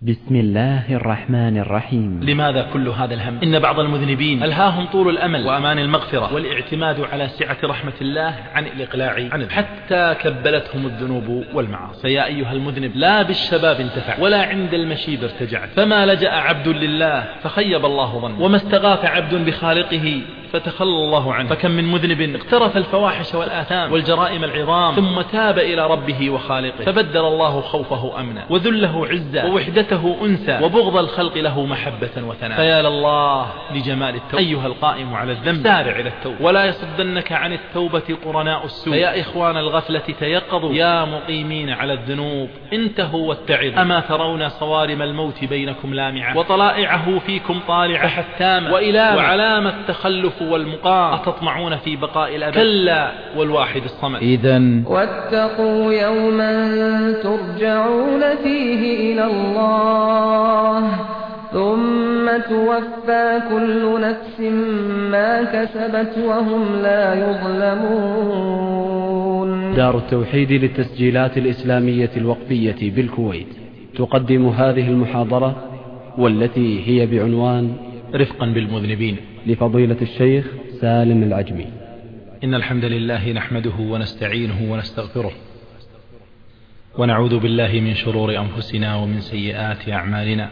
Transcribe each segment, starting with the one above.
بسم الله الرحمن الرحيم. لماذا كل هذا الهم؟ إن بعض المذنبين ألهاهم طول الأمل وأمان المغفرة والاعتماد على سعة رحمة الله عن الإقلاع عنه، حتى كبلتهم الذنوب والمعاصي. فيا أيها المذنب، لا بالشباب انتفع ولا عند المشيب ارتجع، فما لجأ عبد لله فخيب الله ظنه، وما استغاث عبد بخالقه فتخلى الله عنه. فكم من مذنب اقترف الفواحش والآثام والجرائم العظام ثم تاب إلى ربه وخالقه فبدل الله خوفه أمنا وذله عزا ووحدته أنسا وبغض الخلق له محبة وثناء. فيا لله لجمال التوبة. أيها القائم على الذنب، سارع إلى التوبة ولا يصدنك عن التوبة قرناء السوء. فيا إخوان الغفلة تيقظوا، يا مقيمين على الذنوب انتهوا واتعظوا. أما ترون صوارم الموت بينكم لامعة وطلائعه فيكم طالعة حتامة وإلامة وعلامة التخلف والمقام، أتطمعون في بقاء الأبد؟ كلا والواحد الصمد. إذن واتقوا يوما ترجعون فيه إلى الله ثم توفى كل نفس ما كسبت وهم لا يظلمون. دار التوحيد للتسجيلات الإسلامية الوقفية بالكويت تقدم هذه المحاضرة، والتي هي بعنوان رفقا بالمذنبين، لفضيلة الشيخ سالم العجمي. إن الحمد لله نحمده ونستعينه ونستغفره، ونعوذ بالله من شرور أنفسنا ومن سيئات أعمالنا.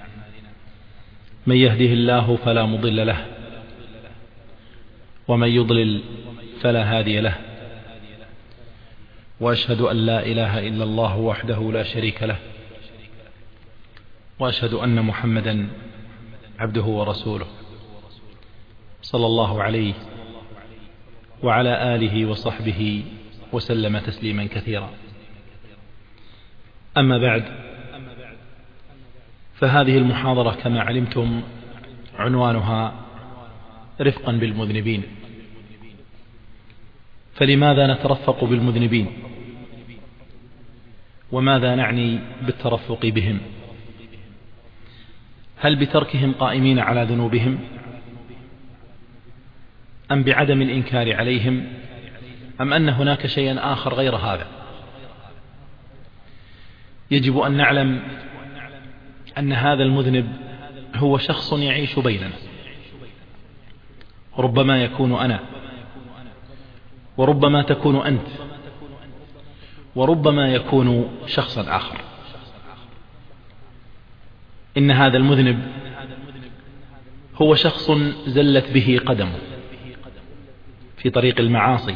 من يهده الله فلا مضل له، ومن يضلل فلا هادي له، وأشهد أن لا إله إلا الله وحده لا شريك له، وأشهد أن محمدا عبده ورسوله صلى الله عليه وعلى آله وصحبه وسلم تسليما كثيرا. أما بعد، فهذه المحاضرة كما علمتم عنوانها رفقا بالمذنبين. فلماذا نترفق بالمذنبين؟ وماذا نعني بالترفق بهم؟ هل بتركهم قائمين على ذنوبهم، أم بعدم الإنكار عليهم، أم أن هناك شيئا آخر غير هذا؟ يجب أن نعلم أن هذا المذنب هو شخص يعيش بيننا، ربما يكون أنا، وربما تكون أنت، وربما يكون شخصا آخر. إن هذا المذنب هو شخص زلت به قدمه في طريق المعاصي،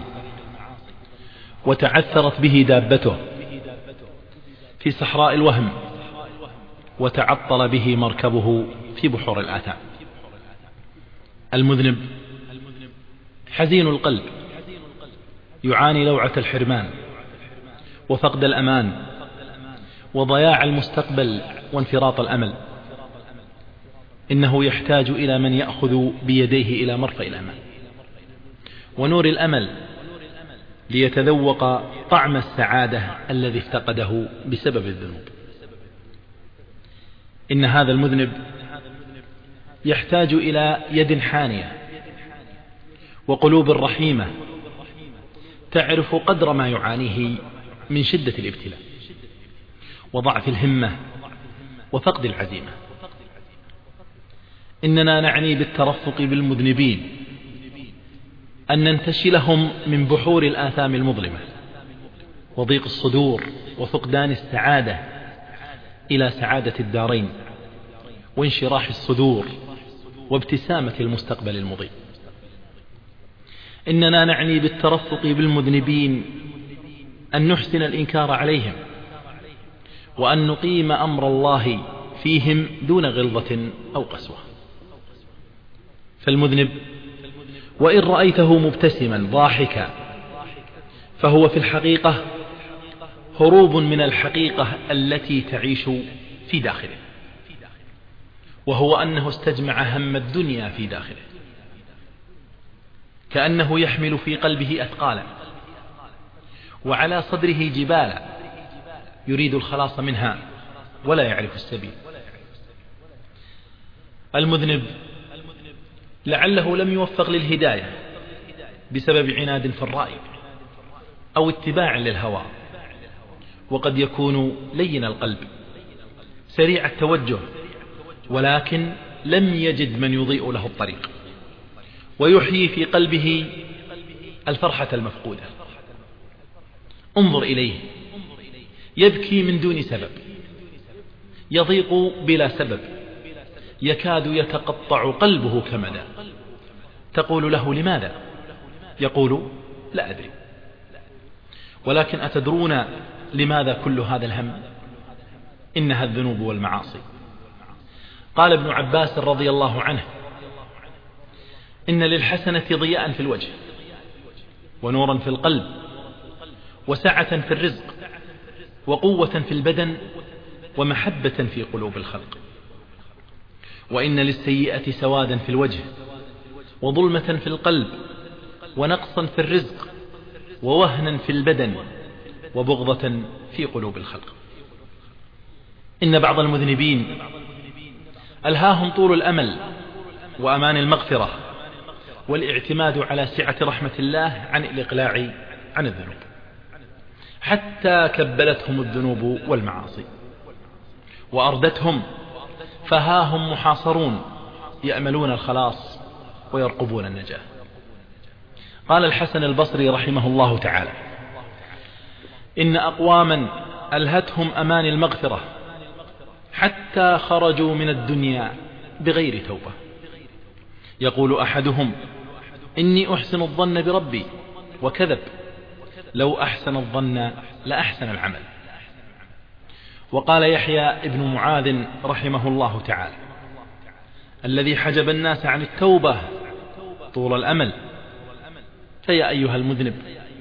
وتعثرت به دابته في صحراء الوهم، وتعطل به مركبه في بحور الآثام. المذنب حزين القلب، يعاني لوعة الحرمان وفقد الأمان وضياع المستقبل وانفراط الأمل. إنه يحتاج إلى من يأخذ بيديه إلى مرفأ الأمان ونور الأمل ليتذوق طعم السعادة الذي افتقده بسبب الذنوب. إن هذا المذنب يحتاج إلى يد حانية وقلوب رحيمة تعرف قدر ما يعانيه من شدة الابتلاء وضعف الهمة وفقد العزيمة. إننا نعني بالترفق بالمذنبين أن ننتشلهم من بحور الآثام المظلمة وضيق الصدور وفقدان السعادة إلى سعادة الدارين وانشراح الصدور وابتسامة المستقبل المضيء. إننا نعني بالترفق بالمذنبين أن نحسن الإنكار عليهم، وأن نقيم أمر الله فيهم دون غلظة أو قسوة. فالمذنب وإن رأيته مبتسما ضاحكا فهو في الحقيقة هروب من الحقيقة التي تعيش في داخله، وهو أنه استجمع هم الدنيا في داخله، كأنه يحمل في قلبه أثقالا وعلى صدره جبالا يريد الخلاص منها ولا يعرف السبيل. المذنب لعله لم يوفق للهداية بسبب عناد في الرأي أو اتباع للهوى، وقد يكون لين القلب سريع التوجه، ولكن لم يجد من يضيء له الطريق ويحيي في قلبه الفرحة المفقودة. انظر إليه يبكي من دون سبب، يضيق بلا سبب، يكاد يتقطع قلبه كمدا. تقول له لماذا؟ يقول لا أدري. ولكن أتدرون لماذا كل هذا الهم؟ إنها الذنوب والمعاصي. قال ابن عباس رضي الله عنه: إن للحسنة ضياء في الوجه، ونورا في القلب، وسعة في الرزق، وقوة في البدن، ومحبة في قلوب الخلق. وإن للسيئة سوادا في الوجه، وظلمة في القلب، ونقصا في الرزق، ووهنا في البدن، وبغضة في قلوب الخلق. إن بعض المذنبين ألهاهم طول الأمل وأمان المغفرة والاعتماد على سعة رحمة الله عن الإقلاع عن الذنوب، حتى كبلتهم الذنوب والمعاصي وأردتهم، فهاهم محاصرون يأملون الخلاص ويرقبون النجاة. قال الحسن البصري رحمه الله تعالى: إن أقواما ألهتهم أمان المغفرة حتى خرجوا من الدنيا بغير توبة. يقول أحدهم: إني أحسن الظن بربي، وكذب، لو أحسن الظن لأحسن العمل. وقال يحيى ابن معاذ رحمه الله تعالى: الذي حجب الناس عن التوبة طول الأمل. فيا أيها المذنب،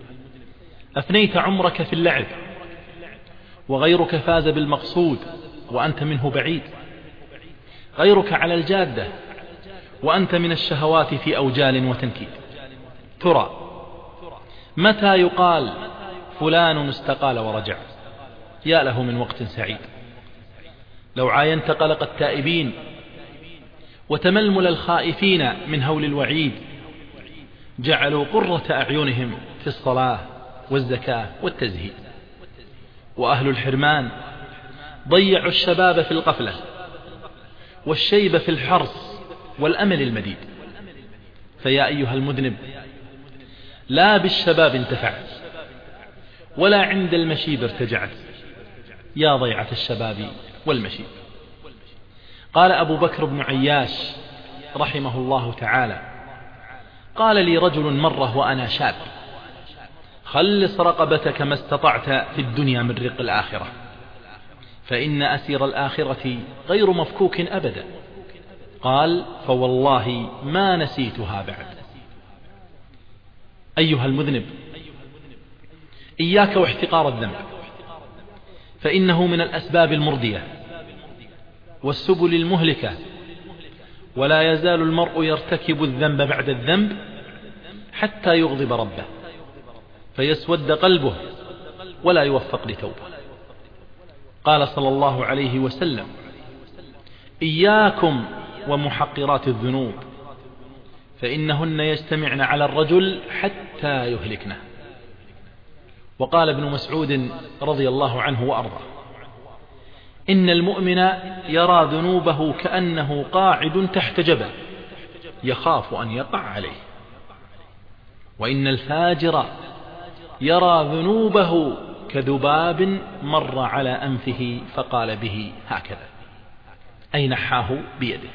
أفنيت عمرك في اللعب، وغيرك فاز بالمقصود وأنت منه بعيد. غيرك على الجادة وأنت من الشهوات في أوجال وتنكيد. ترى متى يقال فلان استقال ورجع؟ يا له من وقت سعيد. لو عاينت قلق التائبين وتململ الخائفين من هول الوعيد، جعلوا قرة أعينهم في الصلاة والزكاة والتزهيد. وأهل الحرمان ضيعوا الشباب في القفلة، والشيب في الحرص والأمل المديد. فيا أيها المذنب، لا بالشباب انتفعت، ولا عند المشيب ارتجعت، يا ضيعة الشباب والمشيب. قال أبو بكر بن عياش رحمه الله تعالى: قال لي رجل مرة وأنا شاب: خلص رقبتك ما استطعت في الدنيا من رق الآخرة، فإن أسير الآخرة غير مفكوك أبدا. قال: فوالله ما نسيتها بعد. أيها المذنب، إياك واحتقار الذنب، فإنه من الأسباب المردية والسبل المهلكة، ولا يزال المرء يرتكب الذنب بعد الذنب حتى يغضب ربه فيسود قلبه ولا يوفق لتوبة. قال صلى الله عليه وسلم: إياكم ومحقرات الذنوب، فإنهن يجتمعن على الرجل حتى يهلكنه. وقال ابن مسعود رضي الله عنه وأرضاه: إن المؤمن يرى ذنوبه كأنه قاعد تحت جبل يخاف أن يقع عليه، وإن الفاجر يرى ذنوبه كذباب مر على أنفه فقال به هكذا، أي نحاه بيده.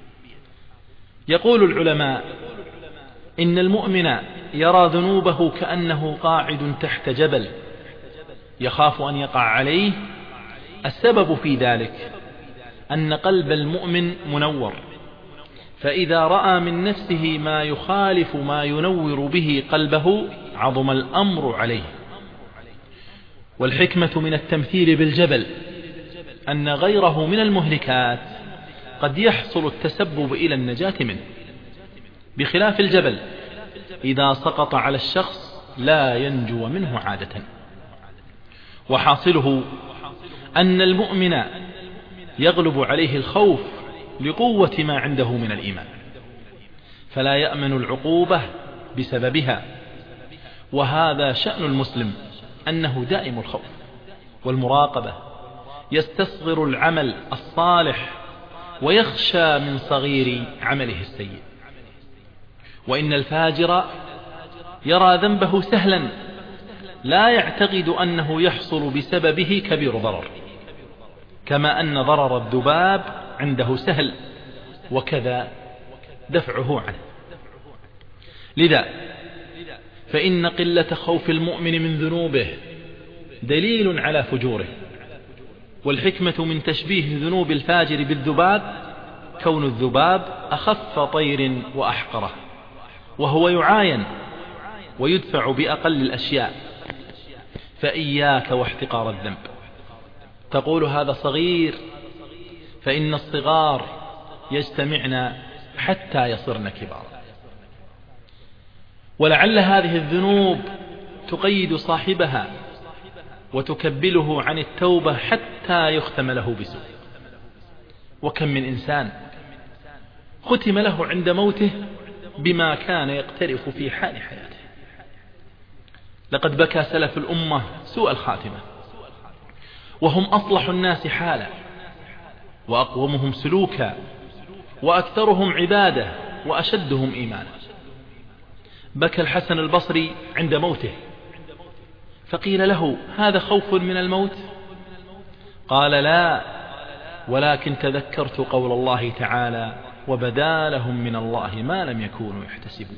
يقول العلماء: إن المؤمن يرى ذنوبه كأنه قاعد تحت جبل يخاف أن يقع عليه. السبب في ذلك أن قلب المؤمن منور، فإذا رأى من نفسه ما يخالف ما ينور به قلبه عظم الأمر عليه. والحكمة من التمثيل بالجبل أن غيره من المهلكات قد يحصل التسبب إلى النجاة منه، بخلاف الجبل إذا سقط على الشخص لا ينجو منه عادة. وحاصله أن المؤمن يغلب عليه الخوف لقوة ما عنده من الإيمان، فلا يأمن العقوبة بسببها. وهذا شأن المسلم، أنه دائم الخوف والمراقبة يستصغر العمل الصالح ويخشى من صغير عمله السيء. وإن الفاجر يرى ذنبه سهلا لا يعتقد أنه يحصل بسببه كبير ضرر، كما أن ضرر الذباب عنده سهل وكذا دفعه عنه. لذا فإن قلة خوف المؤمن من ذنوبه دليل على فجوره. والحكمة من تشبيه ذنوب الفاجر بالذباب كون الذباب أخف طير وأحقره، وهو يعاين ويدفع بأقل الأشياء. فإياك واحتقار الذنب. تقول هذا صغير، فإن الصغار يجتمعن حتى يصرن كبارا. ولعل هذه الذنوب تقيد صاحبها وتكبله عن التوبة حتى يختم له بسوء. وكم من إنسان ختم له عند موته بما كان يقترف في حال حياته. لقد بكى سلف الأمة سوء الخاتمة، وهم أصلح الناس حالا وأقومهم سلوكا وأكثرهم عبادة وأشدهم إيمانا. بكى الحسن البصري عند موته، فقيل له: هذا خوف من الموت؟ قال: لا، ولكن تذكرت قول الله تعالى: وبدا لهم من الله ما لم يكونوا يحتسبون.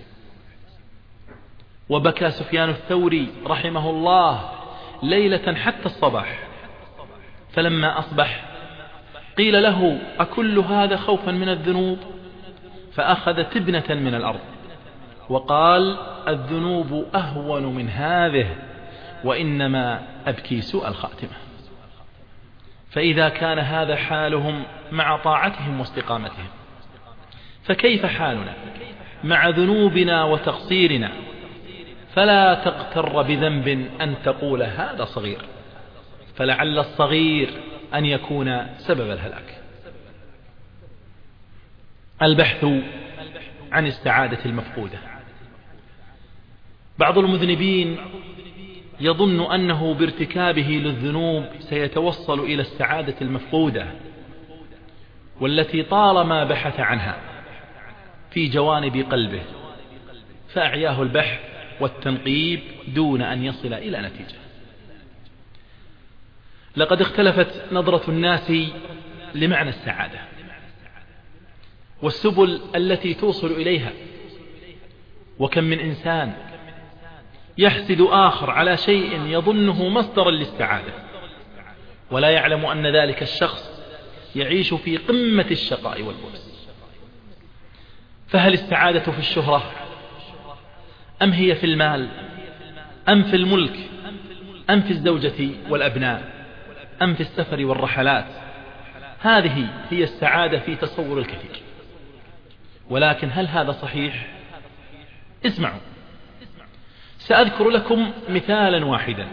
وبكى سفيان الثوري رحمه الله ليلة حتى الصباح، فلما أصبح قيل له: أكل هذا خوفا من الذنوب؟ فأخذ تبنة من الأرض وقال: الذنوب أهون من هذه، وإنما أبكي سوء الخاتمة. فإذا كان هذا حالهم مع طاعتهم واستقامتهم، فكيف حالنا مع ذنوبنا وتقصيرنا؟ فلا تغتر بذنب أن تقول هذا صغير، فلعل الصغير أن يكون سبب الهلاك. البحث عن السعادة المفقودة. بعض المذنبين يظن أنه بارتكابه للذنوب سيتوصل إلى السعادة المفقودة، والتي طالما بحث عنها في جوانب قلبه، فأعياه البحث والتنقيب دون أن يصل إلى نتيجة. لقد اختلفت نظرة الناس لمعنى السعادة والسبل التي توصل إليها. وكم من إنسان يحسد آخر على شيء يظنه مصدرا للسعادة، ولا يعلم أن ذلك الشخص يعيش في قمة الشقاء والبؤس. فهل السعادة في الشهرة، أم هي في المال، أم في الملك، أم في الزوجة والأبناء، أم في السفر والرحلات؟ هذه هي السعادة في تصور الكثير. ولكن هل هذا صحيح؟ اسمعوا، سأذكر لكم مثالا واحدا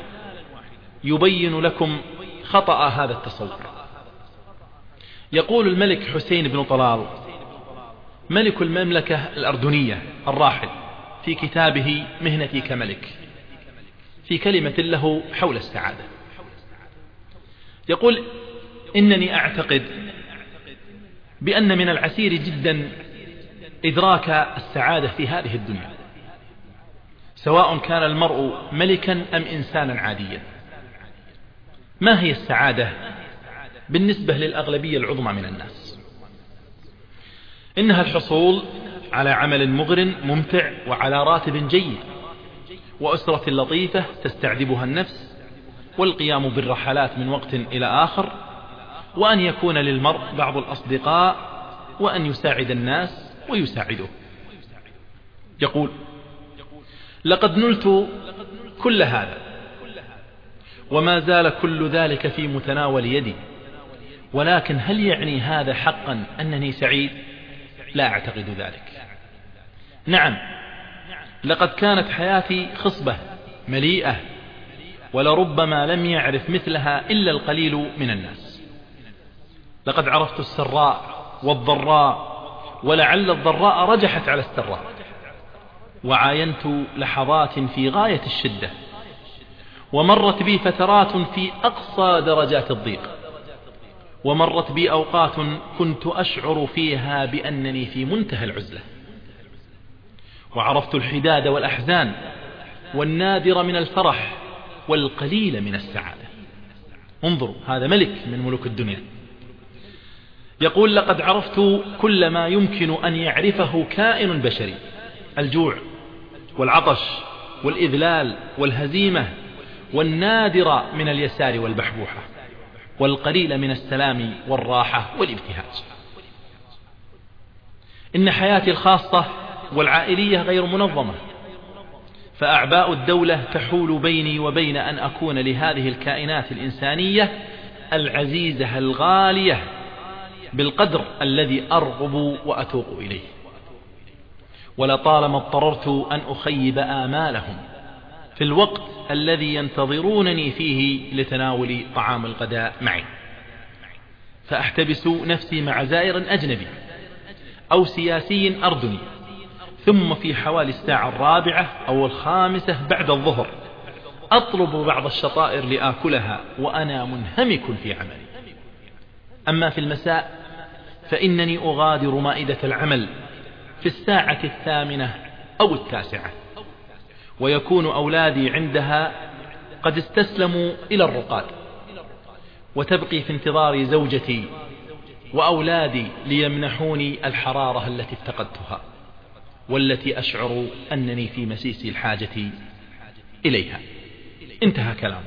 يبين لكم خطأ هذا التصور. يقول الملك حسين بن طلال ملك المملكة الأردنية الراحل في كتابه مهنتي كملك في كلمة له حول السعادة، يقول: إنني أعتقد بأن من العسير جدا إدراك السعادة في هذه الدنيا، سواء كان المرء ملكا أم إنسانا عاديا. ما هي السعادة بالنسبة للأغلبية العظمى من الناس؟ إنها الحصول على عمل مغر ممتع، وعلى راتب جيد، وأسرة لطيفة تستعذبها النفس، والقيام بالرحلات من وقت إلى آخر، وأن يكون للمرء بعض الأصدقاء، وأن يساعد الناس ويساعده. يقول: لقد نلت كل هذا، وما زال كل ذلك في متناول يدي، ولكن هل يعني هذا حقا أنني سعيد؟ لا أعتقد ذلك. نعم، لقد كانت حياتي خصبة مليئة، ولربما لم يعرف مثلها إلا القليل من الناس. لقد عرفت السراء والضراء، ولعل الضراء رجحت على السراء، وعاينت لحظات في غاية الشدة، ومرت بي فترات في أقصى درجات الضيق، ومرت بي أوقات كنت أشعر فيها بأنني في منتهى العزلة، وعرفت الحداد والأحزان والنادر من الفرح والقليل من السعادة. انظروا، هذا ملك من ملوك الدنيا يقول: لقد عرفت كل ما يمكن أن يعرفه كائن بشري: الجوع والعطش والإذلال والهزيمة والنادر من اليسار والبحبوحة والقليل من السلام والراحة والابتهاج. إن حياتي الخاصة والعائلية غير منظمة، فأعباء الدولة تحول بيني وبين أن أكون لهذه الكائنات الإنسانية العزيزة الغالية بالقدر الذي أرغب وأتوق إليه. ولطالما اضطررت أن أخيب آمالهم في الوقت الذي ينتظرونني فيه لتناول طعام الغداء معي، فأحتبس نفسي مع زائر أجنبي أو سياسي أردني، ثم في حوالي الساعة 4 أو 5 بعد الظهر أطلب بعض الشطائر لآكلها وأنا منهمك في عملي. أما في المساء فإنني أغادر مائدة العمل في الساعة 8 أو 9، ويكون أولادي عندها قد استسلموا إلى الرقاد، وتبقي في انتظار زوجتي وأولادي ليمنحوني الحرارة التي افتقدتها والتي أشعر أنني في مسيس الحاجة إليها. انتهى كلامه.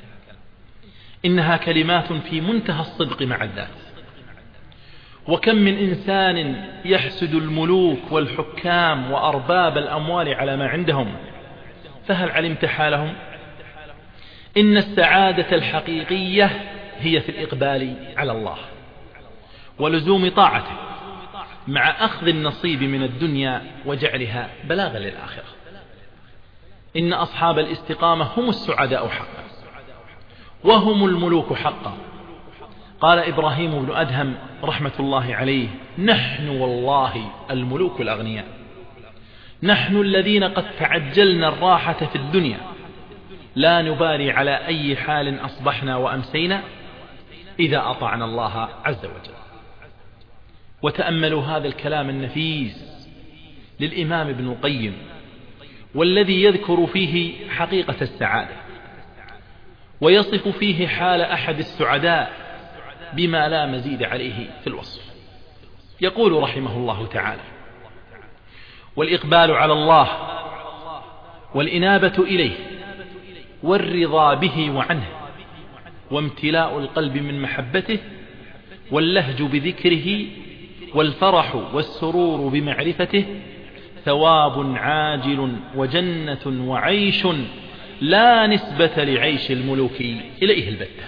إنها كلمات في منتهى الصدق مع الذات. وكم من إنسان يحسد الملوك والحكام وأرباب الأموال على ما عندهم، فهل علمت حالهم؟ إن السعادة الحقيقية هي في الإقبال على الله ولزوم طاعته مع أخذ النصيب من الدنيا وجعلها بلاغا للآخرة. إن أصحاب الاستقامة هم السعداء حقا وهم الملوك حقا. قال إبراهيم بن أدهم رحمة الله عليه: نحن والله الملوك الأغنياء، نحن الذين قد تعجلنا الراحة في الدنيا، لا نبالي على أي حال أصبحنا وأمسينا إذا أطعنا الله عز وجل. وتأملوا هذا الكلام النفيس للإمام ابن القيم، والذي يذكر فيه حقيقة السعادة ويصف فيه حال أحد السعداء بما لا مزيد عليه في الوصف. يقول رحمه الله تعالى: والإقبال على الله والإنابة إليه والرضا به وعنه وامتلاء القلب من محبته واللهج بذكره والفرح والسرور بمعرفته ثواب عاجل وجنة وعيش لا نسبة لعيش الملوك إليه البتة.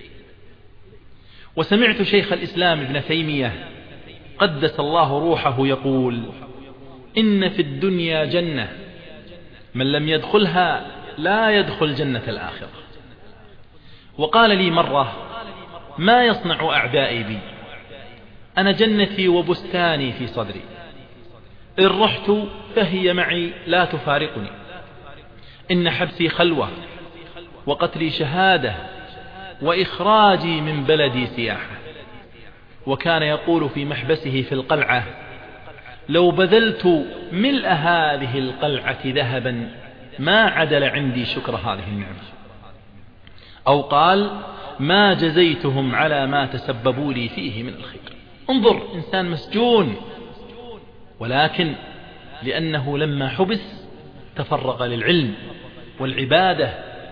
وسمعت شيخ الإسلام ابن تيمية قدس الله روحه يقول: إن في الدنيا جنة من لم يدخلها لا يدخل جنة الآخرة. وقال لي مرة: ما يصنع أعدائي بي؟ أنا جنتي وبستاني في صدري، إن رحت فهي معي لا تفارقني. إن حبسي خلوة وقتلي شهادة وإخراجي من بلدي سياحة. وكان يقول في محبسه في القلعة: لو بذلت ملء هذه القلعة ذهبا ما عدل عندي شكر هذه النعمة. أو قال: ما جزيتهم على ما تسببوا لي فيه من الخير. انظر، إنسان مسجون، ولكن لأنه لما حبس تفرغ للعلم والعبادة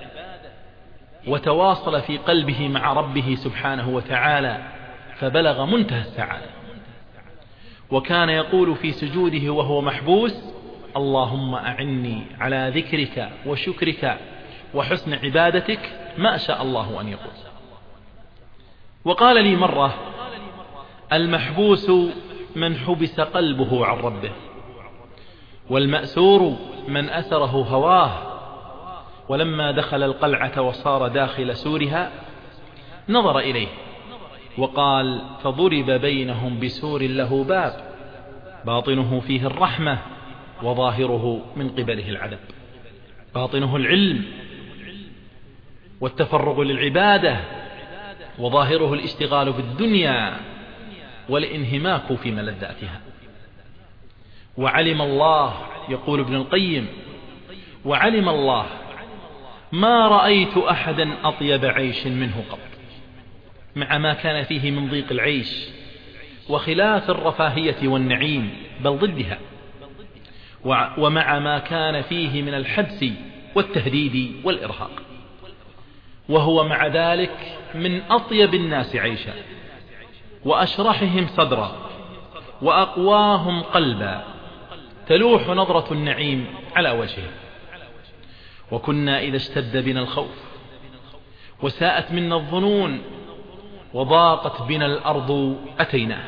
وتواصل في قلبه مع ربه سبحانه وتعالى فبلغ منتهى السعادة. وكان يقول في سجوده وهو محبوس: اللهم أعني على ذكرك وشكرك وحسن عبادتك ما شاء الله أن يقول. وقال لي مرة: المحبوس من حبس قلبه عن ربه، والمأسور من أسره هواه. ولما دخل القلعة وصار داخل سورها نظر إليه وقال: فضرب بينهم بسور له باب باطنه فيه الرحمة وظاهره من قبله العذاب. باطنه العلم والتفرغ للعبادة، وظاهره الاشتغال بالدنيا والانهماك في ملذاتها. وعلم الله، يقول ابن القيم: وعلم الله ما رأيت أحدا أطيب عيش منه قط، مع ما كان فيه من ضيق العيش وخلاف الرفاهية والنعيم، بل ضدها، ومع ما كان فيه من الحبس والتهديد والإرهاق، وهو مع ذلك من أطيب الناس عيشا وأشرحهم صدرا وأقواهم قلبا، تلوح نظرة النعيم على وجهه. وكنا إذا اشتد بنا الخوف وساءت منا الظنون وضاقت بنا الأرض أتيناه،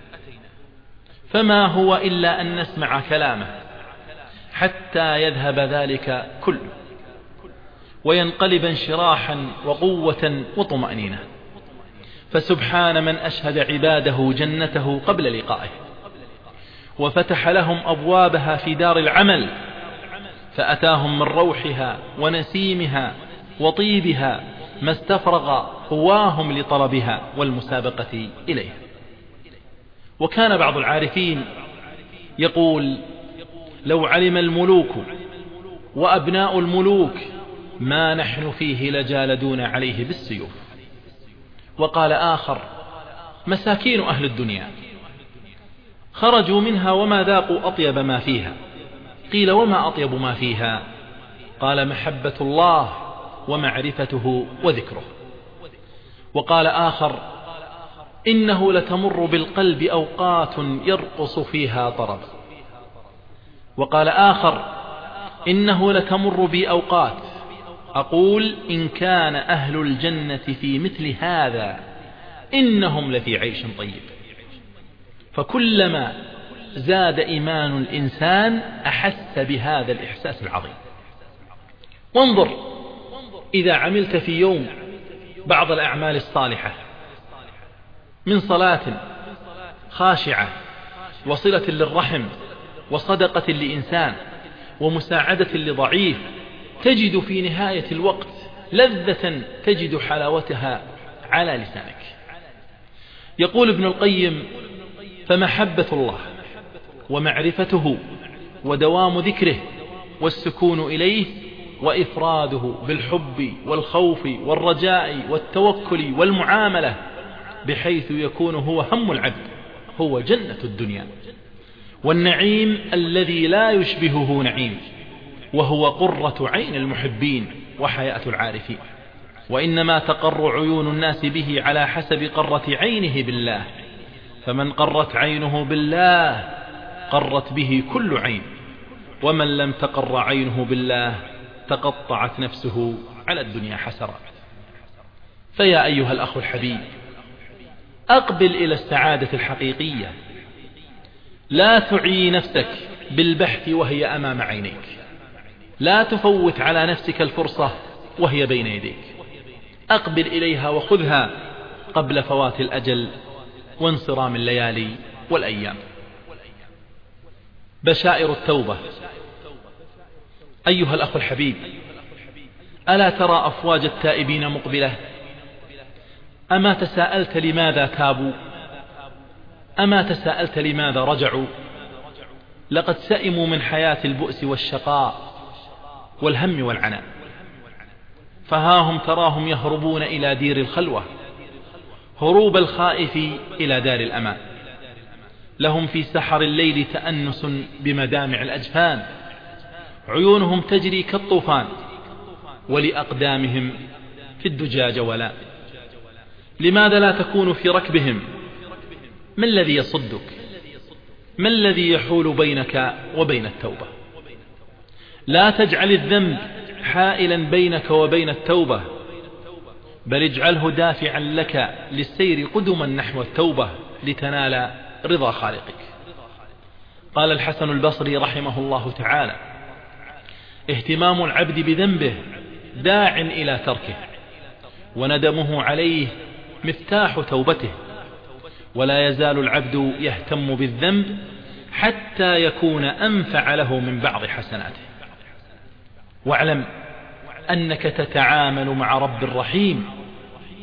فما هو إلا أن نسمع كلامه حتى يذهب ذلك كله وينقلب انشراحا وقوة وطمأنينة. فسبحان من أشهد عباده جنته قبل لقائه، وفتح لهم أبوابها في دار العمل، فأتاهم من روحها ونسيمها وطيبها ما استفرغ قواهم لطلبها والمسابقة إليها. وكان بعض العارفين يقول: لو علم الملوك وأبناء الملوك ما نحن فيه لجالدون عليه بالسيوف. وقال آخر: مساكين أهل الدنيا خرجوا منها وما ذاقوا أطيب ما فيها. قيل: وما أطيب ما فيها؟ قال: محبة الله ومعرفته وذكره. وقال آخر: إنه لتمر بالقلب أوقات يرقص فيها طرب. وقال آخر: إنه لتمر بي أوقات أقول إن كان أهل الجنة في مثل هذا إنهم لفي عيش طيب. فكلما زاد إيمان الإنسان أحس بهذا الإحساس العظيم. وانظر، إذا عملت في يوم بعض الأعمال الصالحة من صلاة خاشعة وصلة للرحم وصدقة لإنسان ومساعدة لضعيف، تجد في نهاية الوقت لذة تجد حلاوتها على لسانك. يقول ابن القيم: فمحبة الله ومعرفته ودوام ذكره والسكون إليه وإفراده بالحب والخوف والرجاء والتوكل والمعاملة بحيث يكون هو هم العبد، هو جنة الدنيا والنعيم الذي لا يشبهه نعيم، وهو قرة عين المحبين وحياة العارفين. وإنما تقر عيون الناس به على حسب قرة عينه بالله، فمن قرت عينه بالله قرت به كل عين، ومن لم تقر عينه بالله تقطعت نفسه على الدنيا حسرات. فيا أيها الأخ الحبيب، أقبل إلى السعادة الحقيقية، لا تعي نفسك بالبحث وهي أمام عينيك، لا تفوت على نفسك الفرصة وهي بين يديك، أقبل إليها وخذها قبل فوات الأجل وانصرام الليالي والأيام. بشائر التوبة. أيها الأخ الحبيب، ألا ترى أفواج التائبين مقبلة؟ أما تساءلت لماذا تابوا؟ أما تساءلت لماذا رجعوا؟ لقد سئموا من حياة البؤس والشقاء والهم والعناء، فهاهم تراهم يهربون إلى دير الخلوة هروب الخائف إلى دار الأمان. لهم في سحر الليل تأنس بمدامع الأجفان، عيونهم تجري كالطوفان، ولأقدامهم في الدجى جولان. لماذا لا تكون في ركبهم؟ ما الذي يصدك؟ ما الذي يحول بينك وبين التوبة؟ لا تجعل الذنب حائلا بينك وبين التوبة، بل اجعله دافعا لك للسير قدما نحو التوبة لتنال رضا خالقك. قال الحسن البصري رحمه الله تعالى: اهتمام العبد بذنبه داع إلى تركه، وندمه عليه مفتاح توبته، ولا يزال العبد يهتم بالذنب حتى يكون أنفع له من بعض حسناته. واعلم أنك تتعامل مع رب رحيم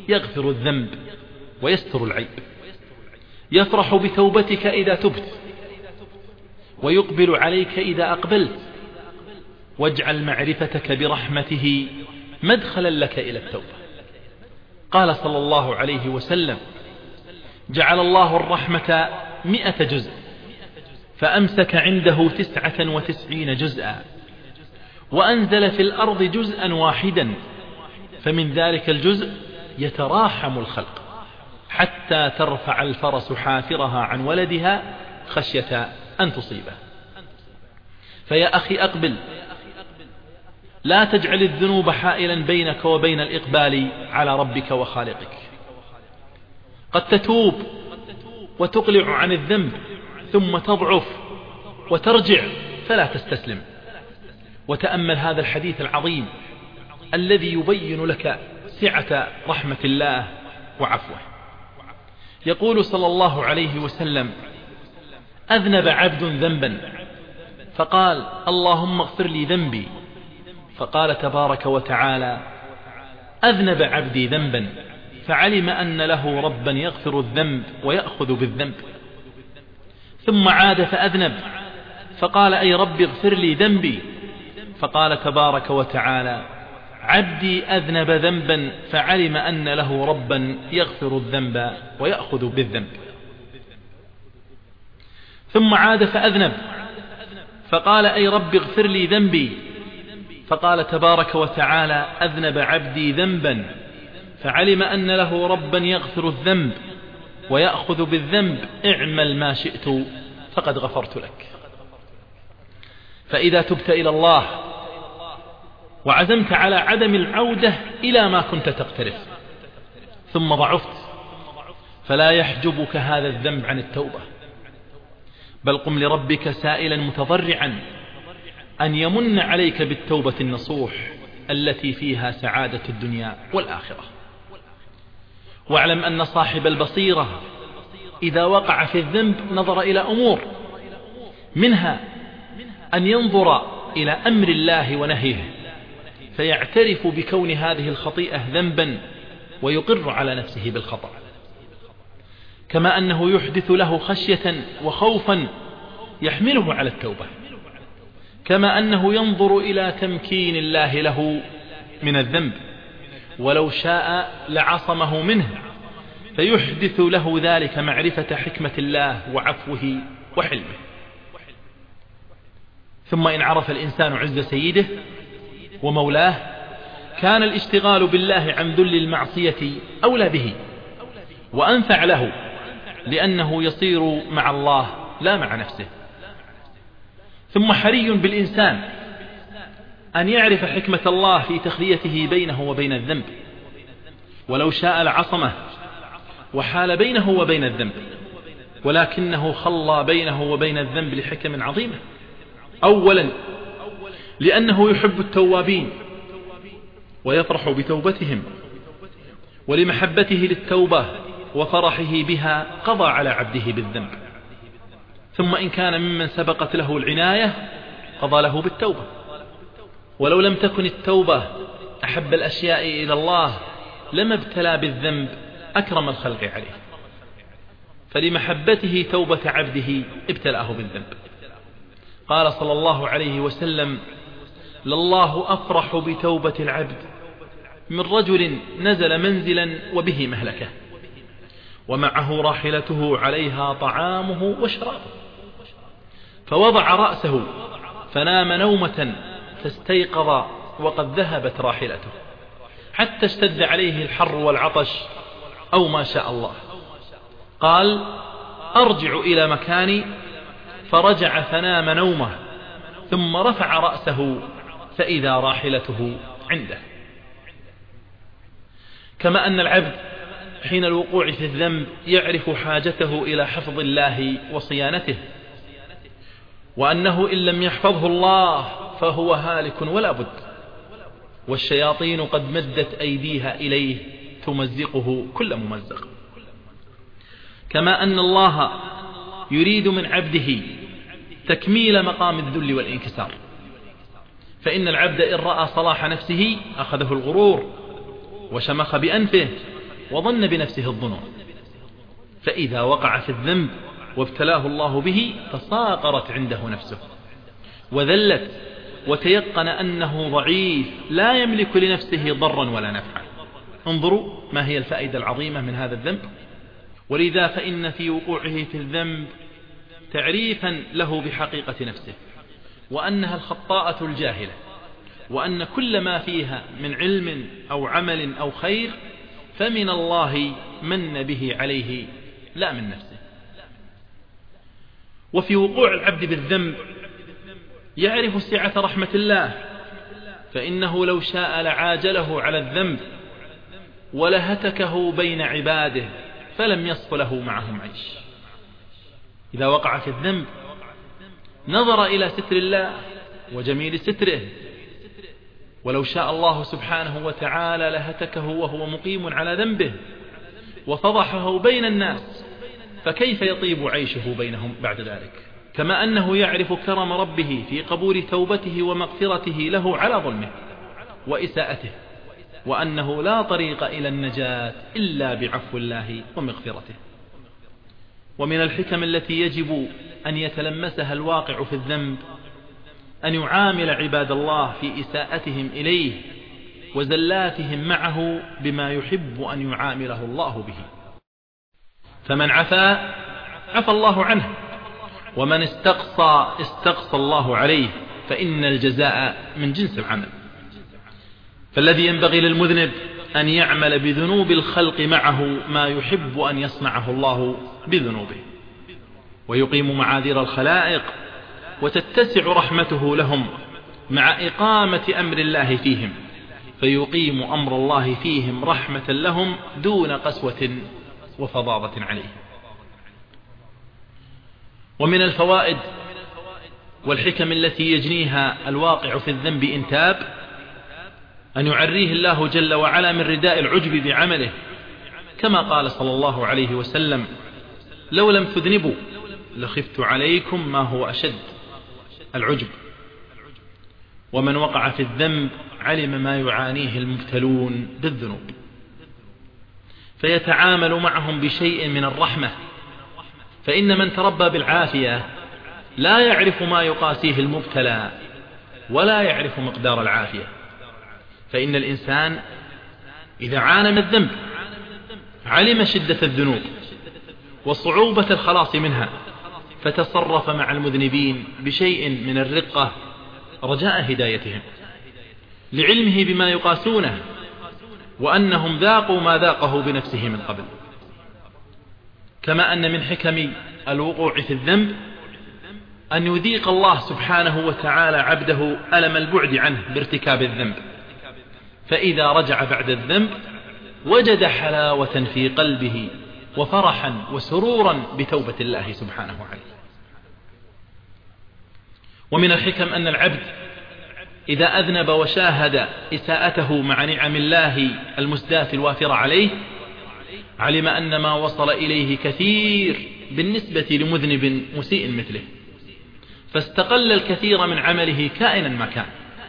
يغفر الذنب ويستر العيب، يفرح بتوبتك إذا تبت، ويقبل عليك إذا أقبلت، واجعل معرفتك برحمته مدخلا لك إلى التوبة. قال صلى الله عليه وسلم: جعل الله الرحمة 100 جزء، فأمسك عنده 99 جزءا، وأنزل في الأرض جزءا واحدا، فمن ذلك الجزء يتراحم الخلق حتى ترفع الفرس حافرها عن ولدها خشية أن تصيبه. فيا أخي أقبل، لا تجعل الذنوب حائلا بينك وبين الإقبال على ربك وخالقك. قد تتوب وتقلع عن الذنب ثم تضعف وترجع، فلا تستسلم. وتأمل هذا الحديث العظيم الذي يبين لك سعة رحمة الله وعفوه. يقول صلى الله عليه وسلم: أذنب عبد ذنبا فقال: اللهم اغفر لي ذنبي، فقال تبارك وتعالى: أذنب عبدي ذنبا فعلم أن له ربا يغفر الذنب ويأخذ بالذنب. ثم عاد فأذنب فقال: أي رب اغفر لي ذنبي، فقال تبارك وتعالى: عبدي أذنب ذنبا فعلم أن له ربا يغفر الذنب ويأخذ بالذنب. ثم عاد فأذنب فقال: أي رب اغفر لي ذنبي، فقال تبارك وتعالى: أذنب عبدي ذنبا فعلم أن له ربا يغفر الذنب ويأخذ بالذنب، اعمل ما شئت فقد غفرت لك. فإذا تبت إلى الله وعزمت على عدم العودة إلى ما كنت تقترف ثم ضعفت، فلا يحجبك هذا الذنب عن التوبة، بل قم لربك سائلا متضرعا أن يمن عليك بالتوبة النصوح التي فيها سعادة الدنيا والآخرة. واعلم أن صاحب البصيرة إذا وقع في الذنب نظر إلى أمور، منها أن ينظر إلى أمر الله ونهيه فيعترف بكون هذه الخطيئة ذنبا ويقر على نفسه بالخطأ، كما أنه يحدث له خشية وخوفا يحمله على التوبة، كما أنه ينظر إلى تمكين الله له من الذنب ولو شاء لعصمه منه، فيحدث له ذلك معرفة حكمة الله وعفوه وحلمه. ثم إن عرف الإنسان عز سيده ومولاه كان الاشتغال بالله عن ذل المعصية أولى به وأنفع له، لأنه يصير مع الله لا مع نفسه. ثم حري بالإنسان أن يعرف حكمة الله في تخليته بينه وبين الذنب، ولو شاء لعصمه وحال بينه وبين الذنب، ولكنه خلى بينه وبين الذنب لحكم عظيمة. أولا لأنه يحب التوابين ويفرح بتوبتهم، ولمحبته للتوبة وفرحه بها قضى على عبده بالذنب. ثم إن كان ممن سبقت له العناية قضى له بالتوبة، ولو لم تكن التوبة أحب الأشياء إلى الله لما ابتلى بالذنب أكرم الخلق عليه، فلمحبته توبة عبده ابتلاه بالذنب. قال صلى الله عليه وسلم: لله أفرح بتوبة العبد من رجل نزل منزلا وبه مهلكة ومعه راحلته عليها طعامه وشرابه، فوضع رأسه فنام نومة فاستيقظ وقد ذهبت راحلته حتى اشتد عليه الحر والعطش أو ما شاء الله. قال: أرجع إلى مكاني، فرجع فنام نومه ثم رفع رأسه فإذا راحلته عنده. كما أن العبد حين الوقوع في الذنب يعرف حاجته إلى حفظ الله وصيانته، وأنه إن لم يحفظه الله فهو هالك ولا بد، والشياطين قد مدت أيديها إليه تمزقه كل ممزق. كما أن الله يريد من عبده تكميل مقام الذل والانكسار، فإن العبد إن رأى صلاح نفسه أخذه الغرور وشمخ بأنفه وظن بنفسه الظنون، فإذا وقع في الذنب وابتلاه الله به تصاغرت عنده نفسه وذلت، وتيقن أنه ضعيف لا يملك لنفسه ضرا ولا نفعا. انظروا ما هي الفائدة العظيمة من هذا الذنب. ولذا فإن في وقوعه في الذنب تعريفا له بحقيقة نفسه، وأنها الخطاءة الجاهلة، وأن كل ما فيها من علم أو عمل أو خير فمن الله من به عليه لا من نفسه. وفي وقوع العبد بالذنب يعرف سعة رحمة الله، فإنه لو شاء لعاجله على الذنب ولهتكه بين عباده فلم يصف له معهم عيش. إذا وقع في الذنب نظر إلى ستر الله وجميل ستره، ولو شاء الله سبحانه وتعالى لهتكه وهو مقيم على ذنبه وفضحه بين الناس، فكيف يطيب عيشه بينهم بعد ذلك؟ كما أنه يعرف كرم ربه في قبول توبته ومغفرته له على ظلمه وإساءته، وأنه لا طريق إلى النجاة إلا بعفو الله ومغفرته. ومن الحكم التي يجب أن يتلمسها الواقع في الذنب أن يعامل عباد الله في إساءتهم إليه وزلاتهم معه بما يحب أن يعامله الله به. فمن عفا عفى الله عنه، ومن استقصى الله عليه، فإن الجزاء من جنس العمل. فالذي ينبغي للمذنب أن يعمل بذنوب الخلق معه ما يحب أن يصنعه الله بذنوبه، ويقيم معاذير الخلائق وتتسع رحمته لهم مع إقامة أمر الله فيهم، فيقيم أمر الله فيهم رحمة لهم دون قسوة وفظاظة عليه. ومن الفوائد والحكم التي يجنيها الواقع في الذنب إن تاب أن يعريه الله جل وعلا من رداء العجب بعمله، كما قال صلى الله عليه وسلم: لو لم تذنبوا لخفت عليكم ما هو أشد العجب. ومن وقع في الذنب علم ما يعانيه المبتلون بالذنوب، فيتعامل معهم بشيء من الرحمة، فإن من تربى بالعافية لا يعرف ما يقاسيه المبتلى ولا يعرف مقدار العافية. فإن الإنسان إذا عانى من الذنب علم شدة الذنوب وصعوبة الخلاص منها، فتصرف مع المذنبين بشيء من الرقة رجاء هدايتهم، لعلمه بما يقاسونه وأنهم ذاقوا ما ذاقه بنفسه من قبل. كما أن من حكم الوقوع في الذنب أن يذيق الله سبحانه وتعالى عبده ألم البعد عنه بارتكاب الذنب، فإذا رجع بعد الذنب وجد حلاوة في قلبه وفرحا وسرورا بتوبة الله سبحانه عليه. ومن الحكم أن العبد إذا أذنب وشاهد إساءته مع نعم الله المسداة الوافرة عليه علم أن ما وصل إليه كثير بالنسبة لمذنب مسيء مثله، فاستقل الكثير من عمله كائنا ما كان.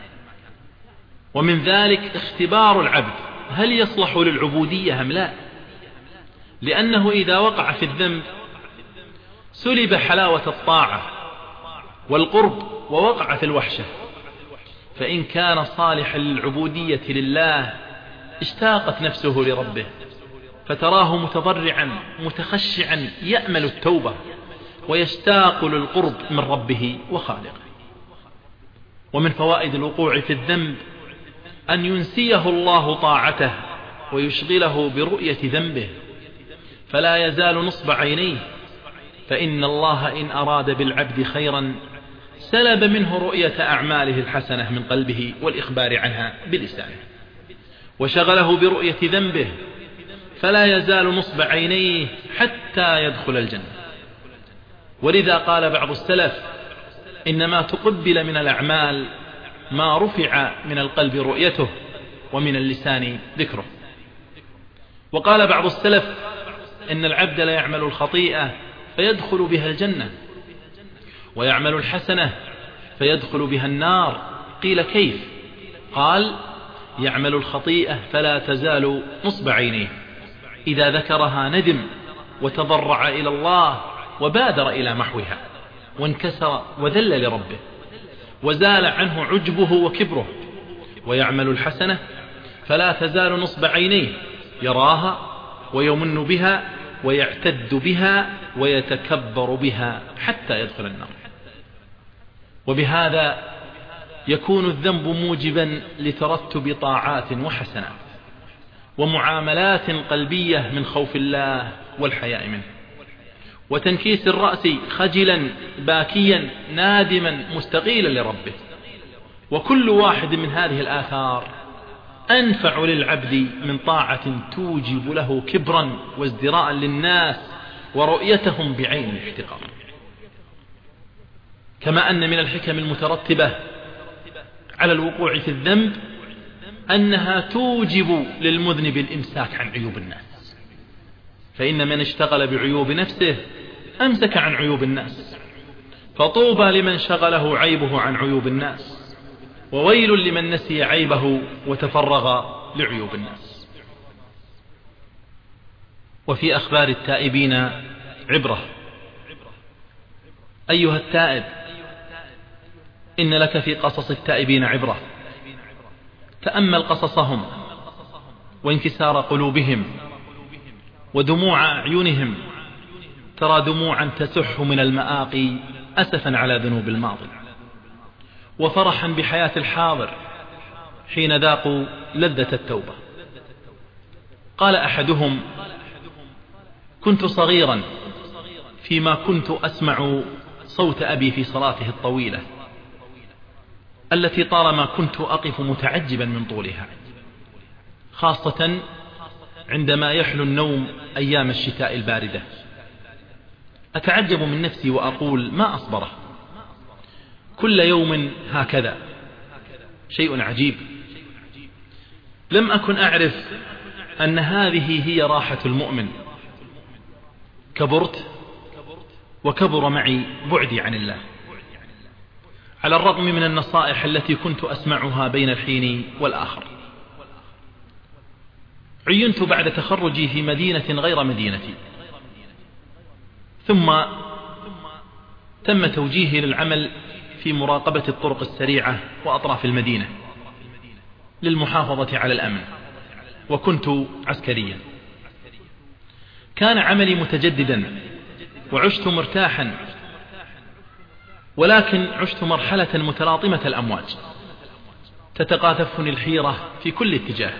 ومن ذلك اختبار العبد هل يصلح للعبودية أم لا، لأنه إذا وقع في الذنب سلب حلاوة الطاعة والقرب ووقع في الوحشة، فإن كان صالحا للعبودية لله اشتاقت نفسه لربه، فتراه متضرعا متخشعا يأمل التوبة ويشتاق للقرب من ربه وخالقه. ومن فوائد الوقوع في الذنب أن ينسيه الله طاعته ويشغله برؤية ذنبه، فلا يزال نصب عينيه، فإن الله إن أراد بالعبد خيرا سلب منه رؤية أعماله الحسنة من قلبه والإخبار عنها بلسانه، وشغله برؤية ذنبه، فلا يزال نصب عينيه حتى يدخل الجنة. ولذا قال بعض السلف: إنما تقبل من الأعمال ما رفع من القلب رؤيته ومن اللسان ذكره. وقال بعض السلف: إن العبد لا يعمل الخطيئة فيدخل بها الجنة، ويعمل الحسنة فيدخل بها النار. قيل: كيف؟ قال: يعمل الخطيئة فلا تزال نصب عينيه، إذا ذكرها ندم وتضرع إلى الله وبادر إلى محوها، وانكسر وذل لربه، وزال عنه عجبه وكبره، ويعمل الحسنة فلا تزال نصب عينيه يراها ويمن بها ويعتد بها ويتكبر بها حتى يدخل النار. وبهذا يكون الذنب موجبا لترتب طاعات وحسنات ومعاملات قلبية من خوف الله والحياء منه، وتنكيس الرأس خجلا باكيا نادما مستقيلا لربه. وكل واحد من هذه الآثار أنفع للعبد من طاعة توجب له كبرا وازدراء للناس ورؤيتهم بعين الاحتقار. كما أن من الحكم المترتبة على الوقوع في الذنب أنها توجب للمذنب الإمساك عن عيوب الناس، فإن من اشتغل بعيوب نفسه أمسك عن عيوب الناس، فطوبى لمن شغله عيبه عن عيوب الناس، وويل لمن نسي عيبه وتفرغ لعيوب الناس. وفي أخبار التائبين عبرة. أيها التائب، إن لك في قصص التائبين عبرة، تأمل قصصهم وانكسار قلوبهم ودموع أعينهم، ترى دموعا تسح من المآقي أسفا على ذنوب الماضي، وفرحا بحياة الحاضر حين ذاقوا لذة التوبة. قال أحدهم: كنت صغيرا فيما كنت أسمع صوت أبي في صلاته الطويلة التي طالما كنت أقف متعجبا من طولها، خاصة عندما يحلو النوم أيام الشتاء الباردة، أتعجب من نفسي وأقول: ما أصبره، كل يوم هكذا، شيء عجيب. لم أكن أعرف أن هذه هي راحة المؤمن. كبرت وكبر معي بعدي عن الله، على الرغم من النصائح التي كنت أسمعها بين الحين والآخر. عينت بعد تخرجي في مدينة غير مدينتي، ثم تم توجيهي للعمل في مراقبة الطرق السريعة وأطراف المدينة للمحافظة على الأمن، وكنت عسكريا. كان عملي متجددا وعشت مرتاحا، ولكن عشت مرحلة متلاطمة الأمواج تتقاذفني الحيرة في كل اتجاه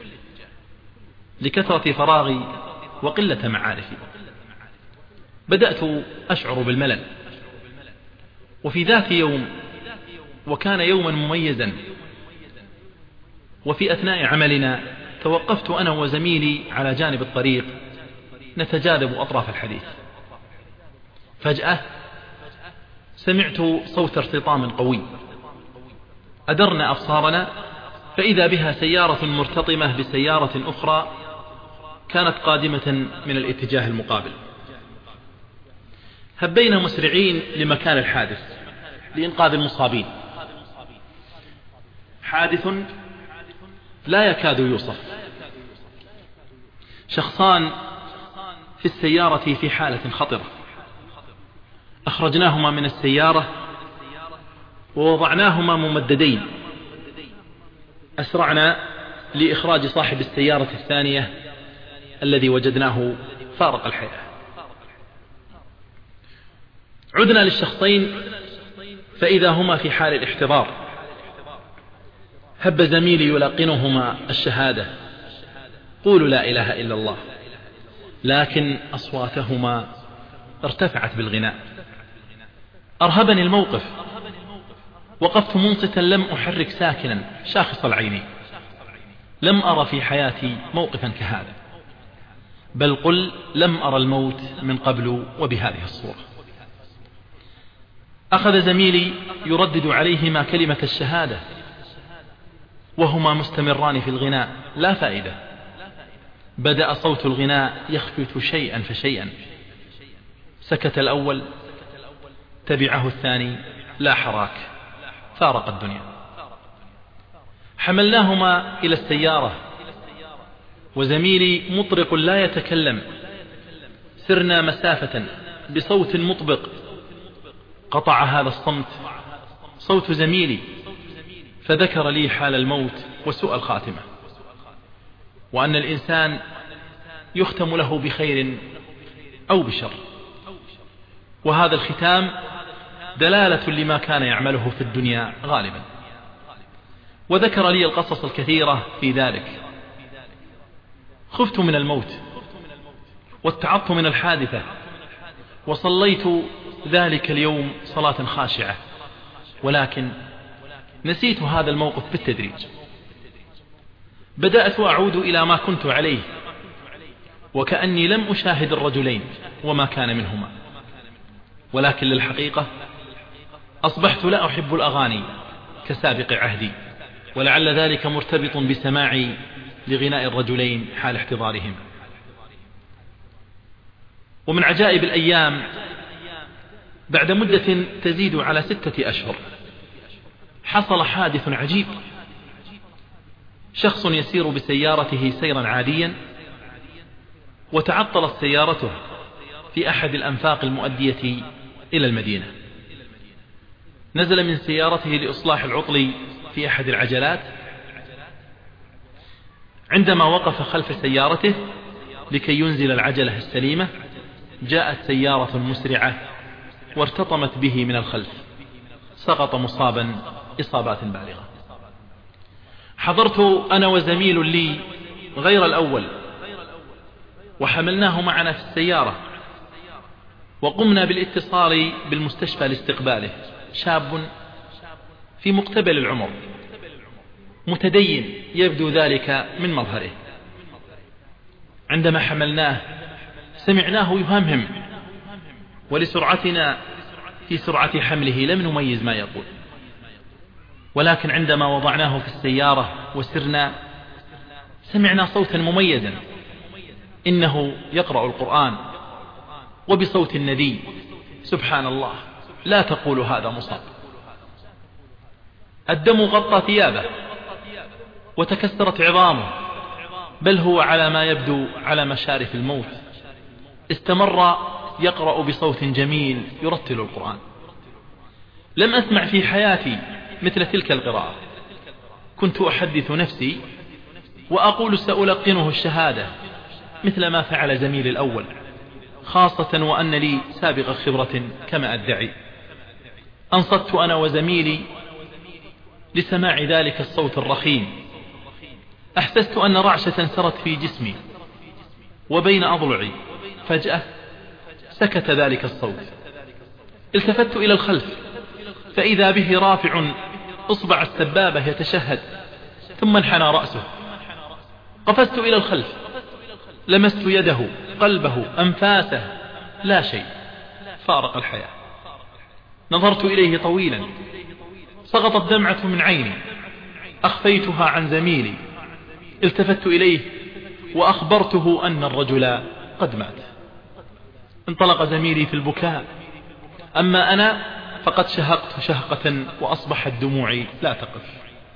لكثرة فراغي وقلة معارفي. بدأت أشعر بالملل. وفي ذات يوم، وكان يوما مميزا، وفي أثناء عملنا توقفت أنا وزميلي على جانب الطريق نتجاذب أطراف الحديث. فجأة سمعت صوت ارتطام قوي، أدرنا أبصارنا فإذا بها سيارة مرتطمة بسيارة أخرى كانت قادمة من الاتجاه المقابل. هبينا مسرعين لمكان الحادث لإنقاذ المصابين. حادث لا يكاد يوصف. شخصان في السيارة في حالة خطرة، أخرجناهما من السيارة ووضعناهما ممددين. أسرعنا لإخراج صاحب السيارة الثانية الذي وجدناه فارق الحياة. عدنا للشخصين فإذا هما في حال الاحتضار. هب زميلي يلقنهما الشهادة: قولوا لا إله إلا الله. لكن أصواتهما ارتفعت بالغناء. أرهبني الموقف. وقفت منصتا لم أحرك ساكنا شاخص العينين. لم أرى في حياتي موقفا كهذا، بل قل لم أرى الموت من قبل وبهذه الصورة. أخذ زميلي يردد عليهما كلمة الشهادة وهما مستمران في الغناء، لا فائدة. بدأ صوت الغناء يخفت شيئا فشيئا. سكت الأول، تبعه الثاني، لا حراك، فارق الدنيا. حملناهما إلى السيارة وزميلي مطرق لا يتكلم. سرنا مسافة بصوت مطبق قطع هذا الصمت صوت زميلي، فذكر لي حال الموت وسوء الخاتمة، وأن الإنسان يختم له بخير أو بشر، وهذا الختام دلالة لما كان يعمله في الدنيا غالبا. وذكر لي القصص الكثيرة في ذلك. خفت من الموت واتعظت من الحادثة، وصليت ذلك اليوم صلاة خاشعة، ولكن نسيت هذا الموقف بالتدريج. بدأت أعود إلى ما كنت عليه، وكأني لم أشاهد الرجلين وما كان منهما، ولكن للحقيقة أصبحت لا أحب الأغاني كسابق عهدي، ولعل ذلك مرتبط بسماعي لغناء الرجلين حال احتضارهم. ومن عجائب الأيام، بعد مدة تزيد على 6 أشهر، حصل حادث عجيب. شخص يسير بسيارته سيرا عاديا، وتعطلت سيارته في أحد الأنفاق المؤدية إلى المدينة. نزل من سيارته لإصلاح العطل في أحد العجلات. عندما وقف خلف سيارته لكي ينزل العجلة السليمة، جاءت سيارة مسرعة وارتطمت به من الخلف، سقط مصابا إصابات بالغة. حضرت أنا وزميل لي غير الأول، وحملناه معنا في السيارة، وقمنا بالاتصال بالمستشفى لاستقباله. شاب في مقتبل العمر، متدين يبدو ذلك من مظهره. عندما حملناه سمعناه يهمهم، ولسرعتنا في سرعة حمله لم نميز ما يقول، ولكن عندما وضعناه في السيارة وسرنا سمعنا صوتا مميزا، إنه يقرأ القرآن وبصوت ندي. سبحان الله، لا تقول هذا مصاب. الدم غطى ثيابه وتكسرت عظامه، بل هو على ما يبدو على مشارف الموت. استمر يقرأ بصوت جميل يرتل القرآن. لم أسمع في حياتي مثل تلك القراءة. كنت أحدث نفسي وأقول سألقنه الشهادة مثل ما فعل زميلي الأول، خاصة وأن لي سابقة خبرة كما أدعي. أنصت أنا وزميلي لسماع ذلك الصوت الرخيم. أحسست أن رعشة سرت في جسمي وبين أضلعي. فجأة سكت ذلك الصوت. التفت إلى الخلف، فإذا به رافع إصبع السبابة يتشهد، ثم انحنى رأسه. قفزت إلى الخلف، لمست يده، قلبه، أنفاسه، لا شيء، فارق الحياة. نظرت إليه طويلا، سقطت دمعة من عيني، أخفيتها عن زميلي. التفت إليه وأخبرته أن الرجل قد مات. انطلق زميلي في البكاء، أما أنا فقد شهقت شهقة وأصبحت دموعي لا تقف.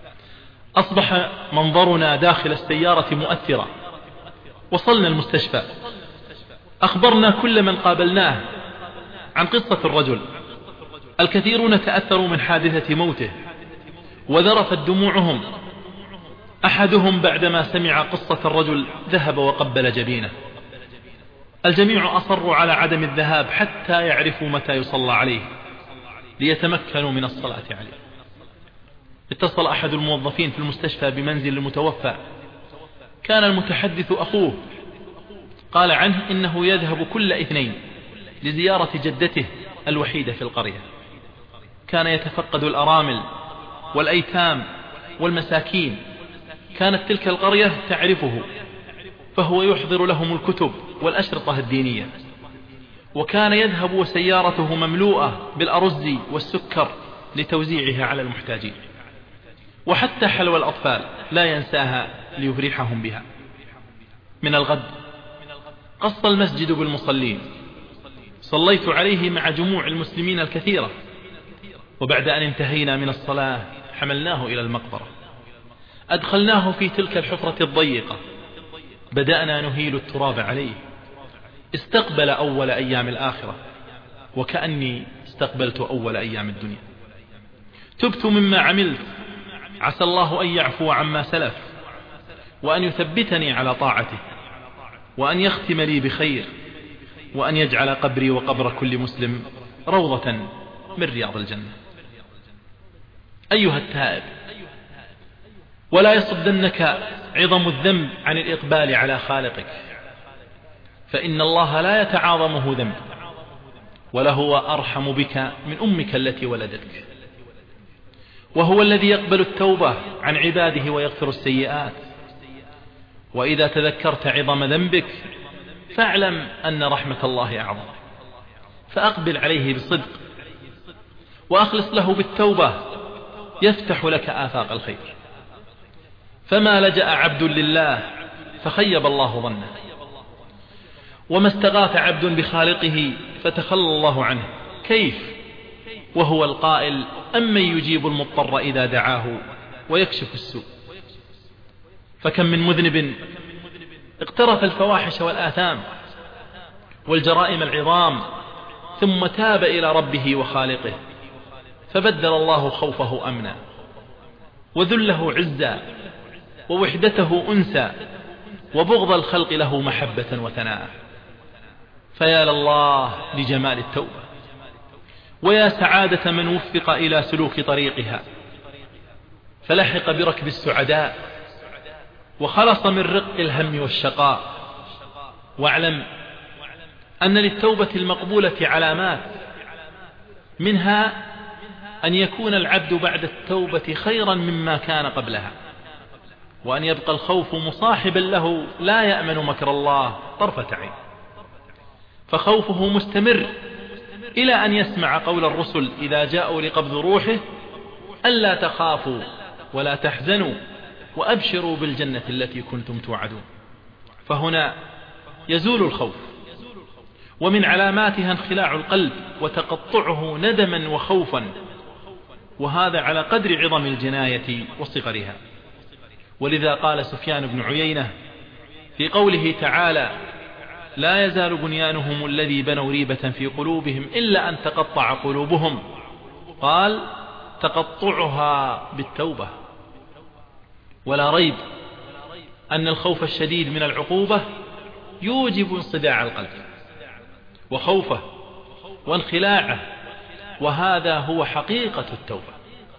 أصبح منظرنا داخل السيارة مؤثرا. وصلنا المستشفى، أخبرنا كل من قابلناه عن قصة الرجل. الكثيرون تأثروا من حادثة موته وذرفت دموعهم. أحدهم بعدما سمع قصة الرجل ذهب وقبل جبينه. الجميع أصروا على عدم الذهاب حتى يعرفوا متى يصلى عليه ليتمكنوا من الصلاة عليه. اتصل أحد الموظفين في المستشفى بمنزل المتوفى. كان المتحدث أخوه. قال عنه إنه يذهب كل اثنين لزيارة جدته الوحيدة في القرية. كان يتفقد الأرامل والأيتام والمساكين. كانت تلك القرية تعرفه، فهو يحضر لهم الكتب والأشرطة الدينية. وكان يذهب وسيارته مملوءة بالأرز والسكر لتوزيعها على المحتاجين، وحتى حلوى الأطفال لا ينساها ليفرحهم بها. من الغد قص المسجد بالمصلين. صليت عليه مع جموع المسلمين الكثيرة، وبعد أن انتهينا من الصلاة حملناه إلى المقبرة. أدخلناه في تلك الحفرة الضيقة، بدأنا نهيل التراب عليه. استقبل أول أيام الآخرة وكأني استقبلت أول أيام الدنيا. تبت مما عملت، عسى الله أن يعفو عما سلف، وأن يثبتني على طاعته، وأن يختم لي بخير، وأن يجعل قبري وقبر كل مسلم روضة من رياض الجنة. أيها التائب، ولا يصدنك عظم الذنب عن الإقبال على خالقك، فإن الله لا يتعاظمه ذنب، ولهو أرحم بك من أمك التي ولدتك، وهو الذي يقبل التوبة عن عباده ويغفر السيئات. وإذا تذكرت عظم ذنبك فاعلم أن رحمة الله أعظم، فأقبل عليه بصدق وأخلص له بالتوبة، يفتح لك آفاق الخير. فما لجأ عبد لله فخيب الله ظنه، وما استغاث عبد بخالقه فتخلى الله عنه. كيف وهو القائل: أمن يجيب المضطر إذا دعاه ويكشف السوء. فكم من مذنب اقترف الفواحش والآثام والجرائم العظام، ثم تاب إلى ربه وخالقه، فبدل الله خوفه أمنا، وذله عزا، ووحدته أنسا، وبغض الخلق له محبة وثناء. فيا لله لجمال التوبة، ويا سعادة من وفق إلى سلوك طريقها، فلحق بركب السعداء، وخلص من رق الهم والشقاء. واعلم أن للتوبة المقبولة علامات، منها أن يكون العبد بعد التوبة خيرا مما كان قبلها، وأن يبقى الخوف مصاحبا له لا يأمن مكر الله طرفة عين، فخوفه مستمر إلى أن يسمع قول الرسل إذا جاءوا لقبض روحه: ألا تخافوا ولا تحزنوا وأبشروا بالجنة التي كنتم توعدون. فهنا يزول الخوف، ومن علاماتها انخلاع القلب وتقطعه ندما وخوفا، وهذا على قدر عظم الجناية وصغرها. ولذا قال سفيان بن عيينة في قوله تعالى: لا يزال بنيانهم الذي بنوا ريبة في قلوبهم إلا أن تقطع قلوبهم، قال: تقطعها بالتوبة. ولا ريب أن الخوف الشديد من العقوبة يوجب انصداع القلب وخوفه وانخلاعه، وهذا هو حقيقة التوبة،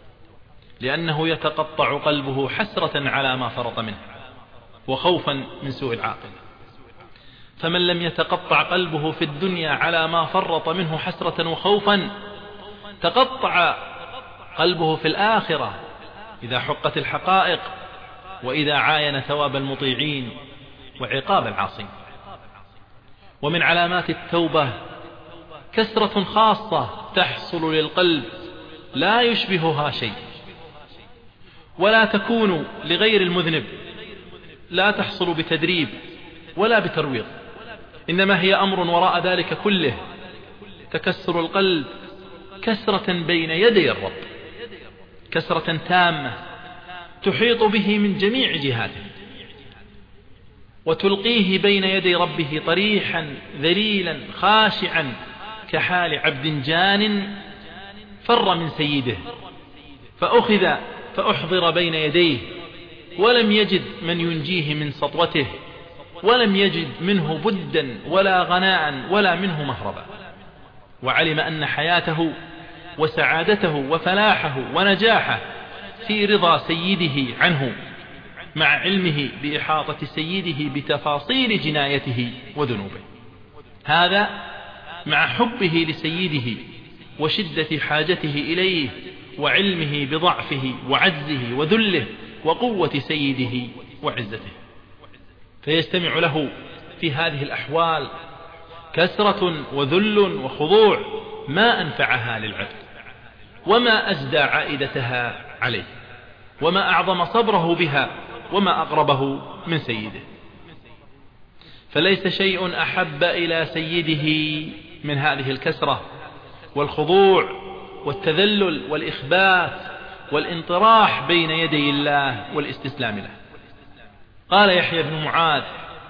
لأنه يتقطع قلبه حسرة على ما فرط منه وخوفا من سوء العاقبة. فمن لم يتقطع قلبه في الدنيا على ما فرط منه حسرة وخوفا، تقطع قلبه في الآخرة إذا حقت الحقائق، وإذا عاين ثواب المطيعين وعقاب العاصين. ومن علامات التوبة كسرة خاصة تحصل للقلب لا يشبهها شيء، ولا تكون لغير المذنب، لا تحصل بتدريب ولا بترويض، إنما هي أمر وراء ذلك كله: تكسر القلب كسرة بين يدي الرب، كسرة تامة تحيط به من جميع جهاته، وتلقيه بين يدي ربه طريحا ذليلا خاشعا، كحال عبد جان فر من سيده فأخذ فأحضر بين يديه، ولم يجد من ينجيه من سطوته، ولم يجد منه بدا ولا غناء ولا منه مهربا، وعلم أن حياته وسعادته وفلاحه ونجاحه في رضا سيده عنه، مع علمه بإحاطة سيده بتفاصيل جنايته وذنوبه. هذا مع حبه لسيده وشدة حاجته إليه، وعلمه بضعفه وعجزه وذله وقوة سيده وعزته، فيستمع له في هذه الأحوال كسرة وذل وخضوع ما أنفعها للعبد، وما أجدى عائدتها عليه، وما أعظم صبره بها، وما أقربه من سيده. فليس شيء أحب إلى سيده من هذه الكسرة والخضوع والتذلل والإخبات والانطراح بين يدي الله والاستسلام له. قال يحيى بن معاذ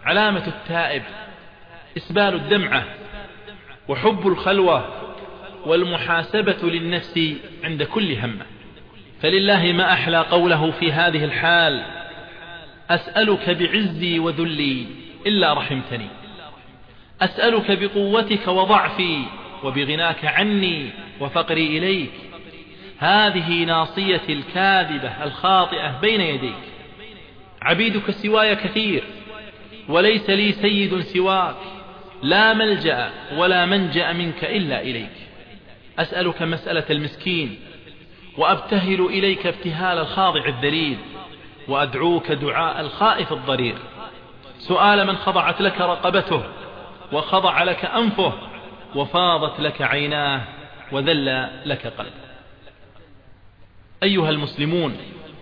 علامة التائب إسبال الدمعة وحب الخلوة والمحاسبة للنفس عند كل همة. فلله ما أحلى قوله في هذه الحال: أسألك بعزي وذلي إلا رحمتني، أسألك بقوتك وضعفي وبغناك عني وفقري إليك. هذه ناصيتي الكاذبة الخاطئة بين يديك، عبيدك سواي كثير وليس لي سيد سواك، لا ملجأ ولا منجأ منك إلا إليك. أسألك مسألة المسكين وأبتهل إليك ابتهال الخاضع الذليل، وأدعوك دعاء الخائف الضرير، سؤال من خضعت لك رقبته وخضع لك أنفه وفاضت لك عيناه وذل لك قلبه. أيها المسلمون،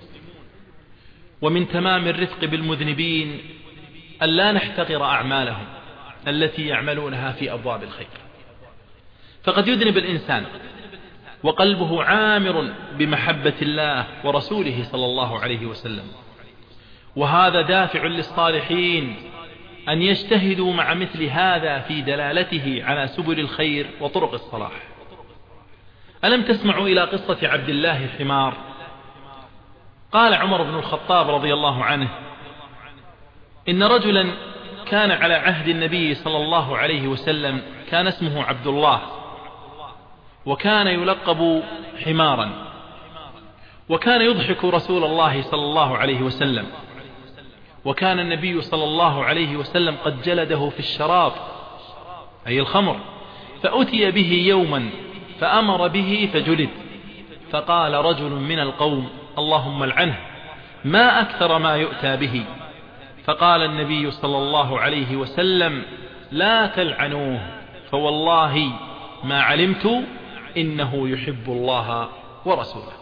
ومن تمام الرفق بالمذنبين أن لا نحتقر أعمالهم التي يعملونها في أبواب الخير، فقد يذنب الإنسان وقلبه عامر بمحبة الله ورسوله صلى الله عليه وسلم، وهذا دافع للصالحين أن يجتهدوا مع مثل هذا في دلالته على سبل الخير وطرق الصلاح. ألم تسمعوا إلى قصة عبد الله الحمار؟ قال عمر بن الخطاب رضي الله عنه: إن رجلا كان على عهد النبي صلى الله عليه وسلم كان اسمه عبد الله، وكان يلقب حمارا، وكان يضحك رسول الله صلى الله عليه وسلم، وكان النبي صلى الله عليه وسلم قد جلده في الشراب أي الخمر، فأتي به يوما فأمر به فجلد، فقال رجل من القوم: اللهم العنه، ما أكثر ما يؤتى به. فقال النبي صلى الله عليه وسلم: لا تلعنوه، فوالله ما علمت إنه يحب الله ورسوله.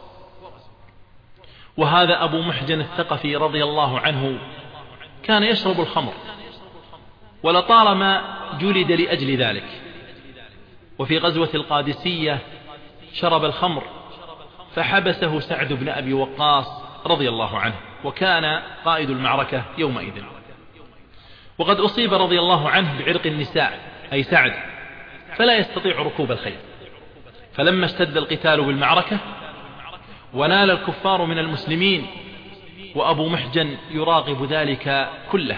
وهذا أبو محجن الثقفي رضي الله عنه كان يشرب الخمر، ولطالما جلد لأجل ذلك. وفي غزوة القادسية شرب الخمر فحبسه سعد بن أبي وقاص رضي الله عنه، وكان قائد المعركة يومئذ. وقد أصيب رضي الله عنه بعرق النساء أي سعد، فلا يستطيع ركوب الخيل. فلما اشتد القتال بالمعركة ونال الكفار من المسلمين، وأبو محجن يراقب ذلك كله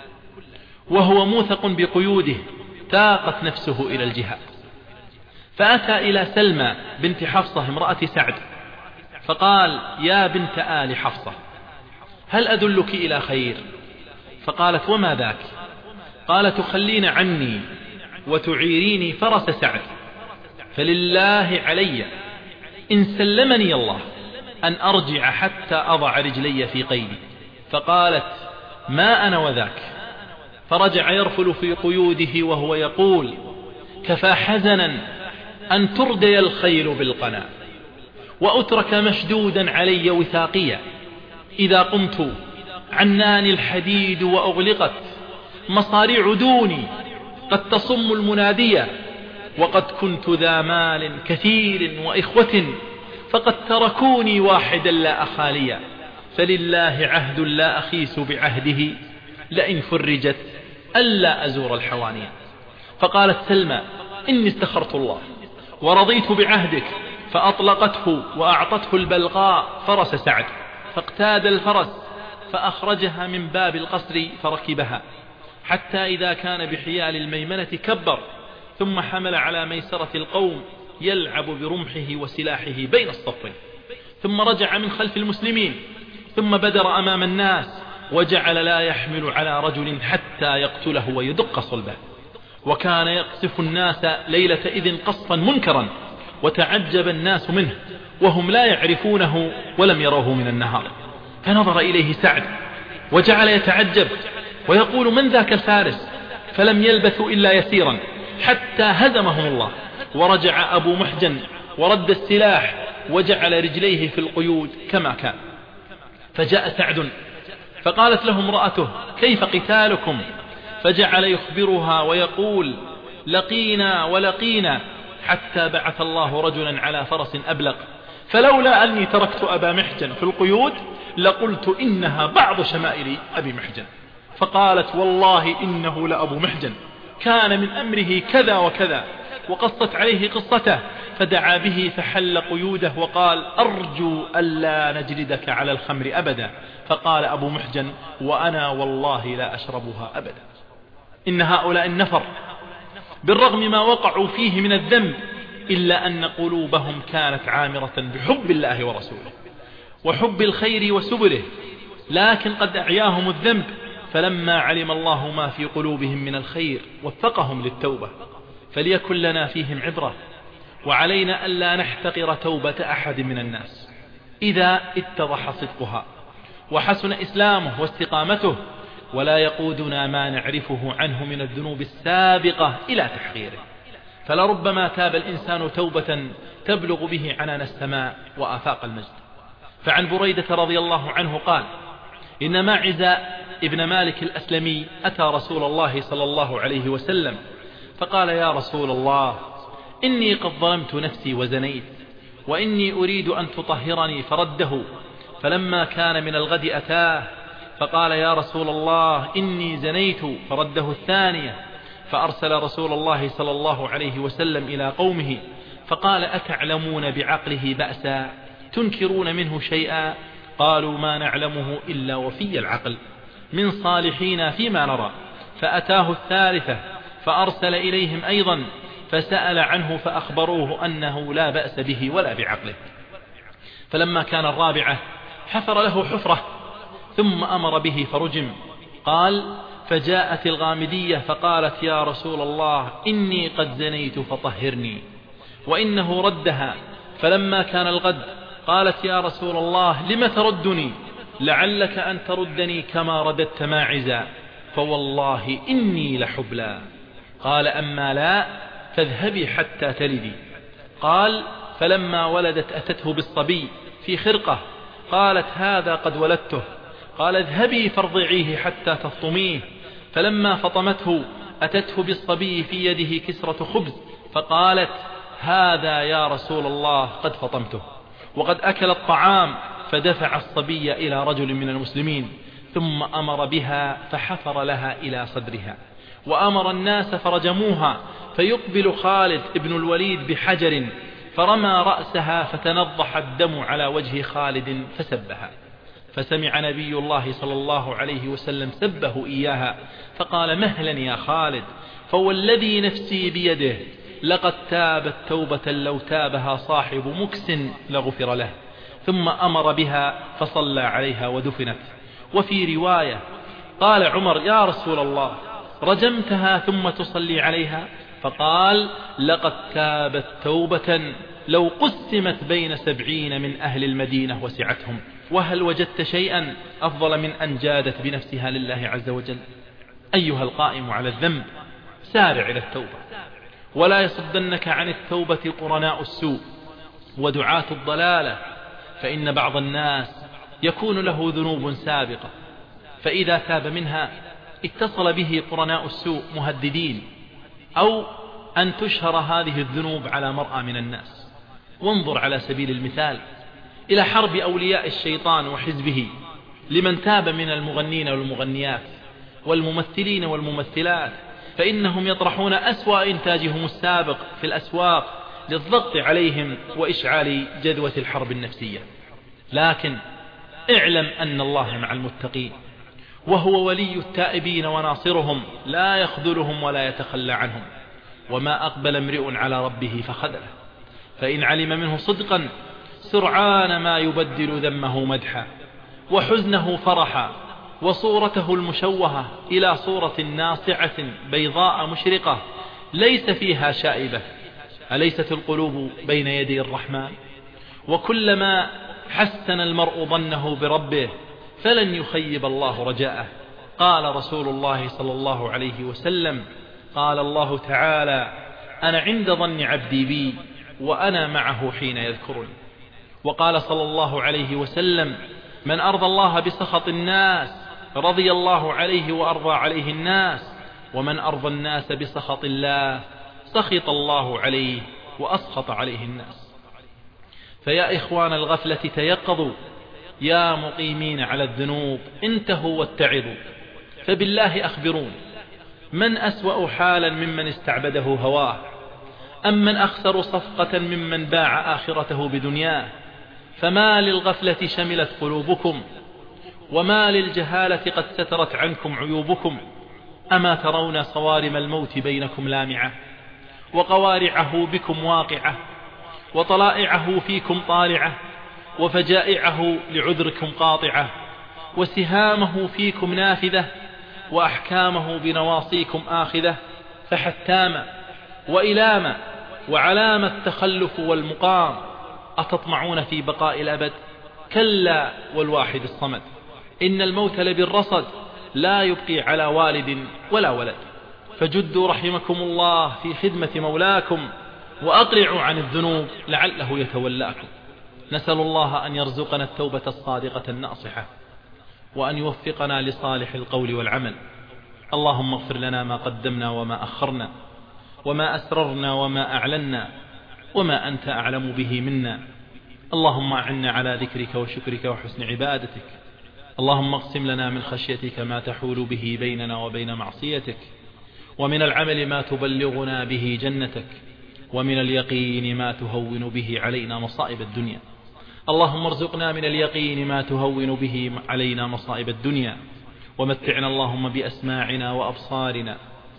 وهو موثق بقيوده، تاقت نفسه إلى الجهاد، فأتى إلى سلمى بنت حفصة امرأة سعد فقال: يا بنت آل حفصة، هل أدلك إلى خير؟ فقالت: وما ذاك؟ قال: تخلين عني وتعيريني فرس سعد، فلله علي إن سلمني الله أن أرجع حتى أضع رجلي في قيدي. فقالت: ما أنا وذاك. فرجع يرفل في قيوده وهو يقول: كفى حزنا أن تردي الخيل بالقنا، وأترك مشدودا علي وثاقيا، إذا قمت عناني الحديد وأغلقت مصاريع دوني قد تصم المنادية، وقد كنت ذا مال كثير وإخوة فقد تركوني واحدا لا أخاليا، فلله عهد لا أخيس بعهده، لئن فرجت ألا أزور الحوانية. فقالت سلمى: إني استخرت الله ورضيت بعهدك، فأطلقته وأعطته البلغاء فرس سعد، فاقتاد الفرس فأخرجها من باب القصر فركبها، حتى إذا كان بحيال الميمنة كبر، ثم حمل على ميسرة القوم يلعب برمحه وسلاحه بين الصفين، ثم رجع من خلف المسلمين، ثم بدر أمام الناس، وجعل لا يحمل على رجل حتى يقتله ويدق صلبه. وكان يقصف الناس ليلة إذن قصفا منكرا، وتعجب الناس منه وهم لا يعرفونه ولم يروه من النهار. فنظر إليه سعد وجعل يتعجب ويقول: من ذاك الفارس؟ فلم يلبثوا إلا يسيرا حتى هزمهم الله، ورجع أبو محجن ورد السلاح وجعل رجليه في القيود كما كان. فجاء سعد فقالت له امرأته: كيف قتالكم؟ فجعل يخبرها ويقول: لقينا ولقينا، حتى بعث الله رجلا على فرس أبلق، فلولا أني تركت أبا محجن في القيود لقلت إنها بعض شمائل أبي محجن. فقالت والله إنه لأبو محجن كان من أمره كذا وكذا، وقصت عليه قصته، فدعا به فحل قيوده وقال أرجو ألا نجلدك على الخمر أبدا. فقال أبو محجن وأنا والله لا أشربها أبدا. إن هؤلاء النفر بالرغم ما وقعوا فيه من الذنب إلا أن قلوبهم كانت عامرة بحب الله ورسوله وحب الخير وسبله، لكن قد أعياهم الذنب، فلما علم الله ما في قلوبهم من الخير وفقهم للتوبة. فليكن لنا فيهم عبرة، وعلينا ألا نحتقر توبة أحد من الناس إذا اتضح صدقها وحسن إسلامه واستقامته، ولا يقودنا ما نعرفه عنه من الذنوب السابقة إلى تحقيره. فلربما تاب الإنسان توبة تبلغ به عنان السماء وآفاق المجد. فعن بريدة رضي الله عنه قال إن ماعز ابن مالك الأسلمي أتى رسول الله صلى الله عليه وسلم فقال يا رسول الله إني قد ظلمت نفسي وزنيت، وإني أريد أن تطهرني، فرده. فلما كان من الغد أتاه فقال يا رسول الله إني زنيت، فرده الثانية. فأرسل رسول الله صلى الله عليه وسلم إلى قومه فقال أتعلمون بعقله بأسا تنكرون منه شيئا؟ قالوا ما نعلمه إلا وفي العقل من صالحين فيما نرى. فأتاه الثالثة فأرسل إليهم أيضا فسأل عنه فأخبروه أنه لا بأس به ولا بعقله. فلما كان الرابعة حفر له حفرة ثم أمر به فرجم. قال فجاءت الغامدية فقالت يا رسول الله إني قد زنيت فطهرني، وإنه ردها. فلما كان الغد قالت يا رسول الله لم تردني؟ لعلك أن تردني كما رددت ماعزا، فوالله إني لحبلى. قال أما لا فاذهبي حتى تلدي. قال فلما ولدت أتته بالصبي في خرقة، قالت هذا قد ولدته. قال اذهبي فارضعيه حتى تفطميه. فلما فطمته أتته بالصبي في يده كسرة خبز، فقالت هذا يا رسول الله قد فطمته. وقد أكل الطعام، فدفع الصبي إلى رجل من المسلمين ثم أمر بها فحفر لها إلى صدرها، وأمر الناس فرجموها. فيقبل خالد ابن الوليد بحجر فرمى رأسها فتنضح الدم على وجه خالد فسبها. فسمع نبي الله صلى الله عليه وسلم سبه إياها فقال مهلا يا خالد، فوالذي نفسي بيده لقد تابت توبة لو تابها صاحب مكس لغفر له. ثم أمر بها فصلى عليها ودفنت. وفي رواية قال عمر يا رسول الله رجمتها ثم تصلي عليها؟ فقال لقد تابت توبة لو قسمت بين 70 من أهل المدينة وسعتهم. وهل وجدت شيئا أفضل من أن جادت بنفسها لله عز وجل؟ أيها القائم على الذنب سارع إلى التوبة، ولا يصدنك عن التوبة قرناء السوء ودعاة الضلالة، فإن بعض الناس يكون له ذنوب سابقة، فإذا تاب منها اتصل به قرناء السوء مهددين، أو أن تشهر هذه الذنوب على مرأى من الناس. وانظر على سبيل المثال إلى حرب أولياء الشيطان وحزبه لمن تاب من المغنين والمغنيات والممثلين والممثلات، فإنهم يطرحون أسوأ إنتاجهم السابق في الأسواق للضغط عليهم وإشعال جذوة الحرب النفسية. لكن اعلم أن الله مع المتقين، وهو ولي التائبين وناصرهم، لا يخذلهم ولا يتخلى عنهم. وما أقبل امرئ على ربه فخذله، فإن علم منه صدقا سرعان ما يبدل ذمه مدحا وحزنه فرحا، وصورته المشوهة إلى صورة ناصعة بيضاء مشرقة ليس فيها شائبة. أليست القلوب بين يدي الرحمن؟ وكلما حسن المرء ظنه بربه فلن يخيب الله رجاءه. قال رسول الله صلى الله عليه وسلم قال الله تعالى أنا عند ظن عبدي بي وأنا معه حين يذكرني. وقال صلى الله عليه وسلم من أرضى الله بسخط الناس رضي الله عليه وأرضى عليه الناس، ومن أرضى الناس بسخط الله سخط الله عليه وأسخط عليه الناس. فيا إخوان الغفلة تيقظوا، يا مقيمين على الذنوب انتهوا واتعظوا، فبالله أخبرون، من أسوأ حالا ممن استعبده هواه؟ أم من أخسر صفقة ممن باع آخرته بدنياه؟ فما للغفلة شملت قلوبكم، وما للجهالة قد سترت عنكم عيوبكم. أما ترون صوارم الموت بينكم لامعة، وقوارعه بكم واقعة، وطلائعه فيكم طالعة، وفجائعه لعذركم قاطعة، وسهامه فيكم نافذة، وأحكامه بنواصيكم آخذة. فحتام وإلام وعلام التخلف والمقام. أتطمعون في بقاء الأبد؟ كلا والواحد الصمد. إن الموت لبالرصد، لا يبقي على والد ولا ولد. فجدوا رحمكم الله في خدمة مولاكم، وأقلعوا عن الذنوب لعله يتولاكم. نسأل الله أن يرزقنا التوبة الصادقة الناصحة، وأن يوفقنا لصالح القول والعمل. اللهم اغفر لنا ما قدمنا وما أخرنا، وما أسررنا وما أعلنا، وما أنت أعلم به منا. اللهم أعنا على ذكرك وشكرك وحسن عبادتك. اللهم اقسم لنا من خشيتك ما تحول به بيننا وبين معصيتك، ومن العمل ما تبلغنا به جنتك، ومن اليقين ما تهون به علينا مصائب الدنيا. اللهم ارزقنا من اليقين ما تهون به علينا مصائب الدنيا، ومتعنا اللهم بأسماعنا وأبصارنا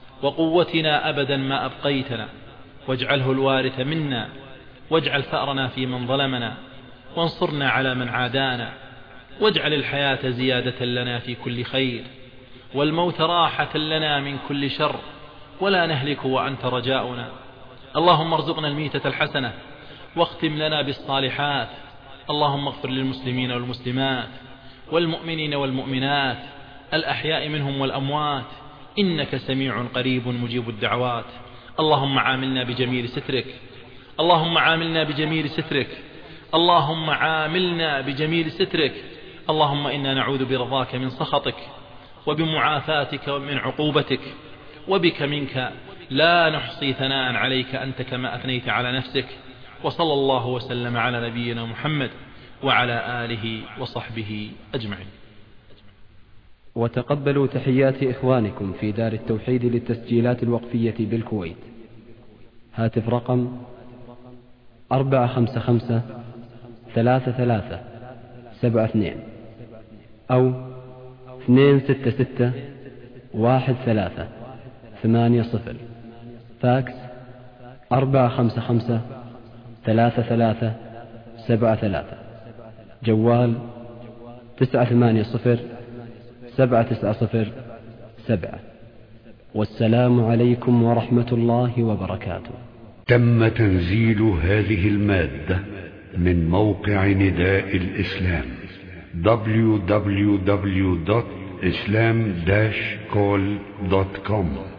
وقوتنا أبدا ما أبقيتنا، واجعله الوارث منا، واجعل ثأرنا في من ظلمنا، وانصرنا على من عادانا، واجعل الحياة زيادة لنا في كل خير، والموت راحة لنا من كل شر، ولا نهلك وأنت رجاؤنا. اللهم ارزقنا الميتة الحسنة، واختم لنا بالصالحات. اللهم اغفر للمسلمين والمسلمات، والمؤمنين والمؤمنات، الأحياء منهم والأموات، إنك سميع قريب مجيب الدعوات. اللهم عاملنا بجميل سترك، اللهم عاملنا بجميل سترك، اللهم عاملنا بجميل سترك. اللهم إنا نعوذ برضاك من سخطك، وبمعافاتك من عقوبتك، وبك منك لا نحصي ثناء عليك أنت كما أثنيت على نفسك. وصلى الله وسلم على نبينا محمد وعلى آله وصحبه أجمعين. وتقبلوا تحيات إخوانكم في دار التوحيد للتسجيلات الوقفية بالكويت. هاتف رقم 455-3372 أو 266-1380. فاكس 455-3373. جوال 980-790-7. والسلام عليكم ورحمة الله وبركاته. تم تنزيل هذه المادة من موقع نداء الإسلام www.islam-call.com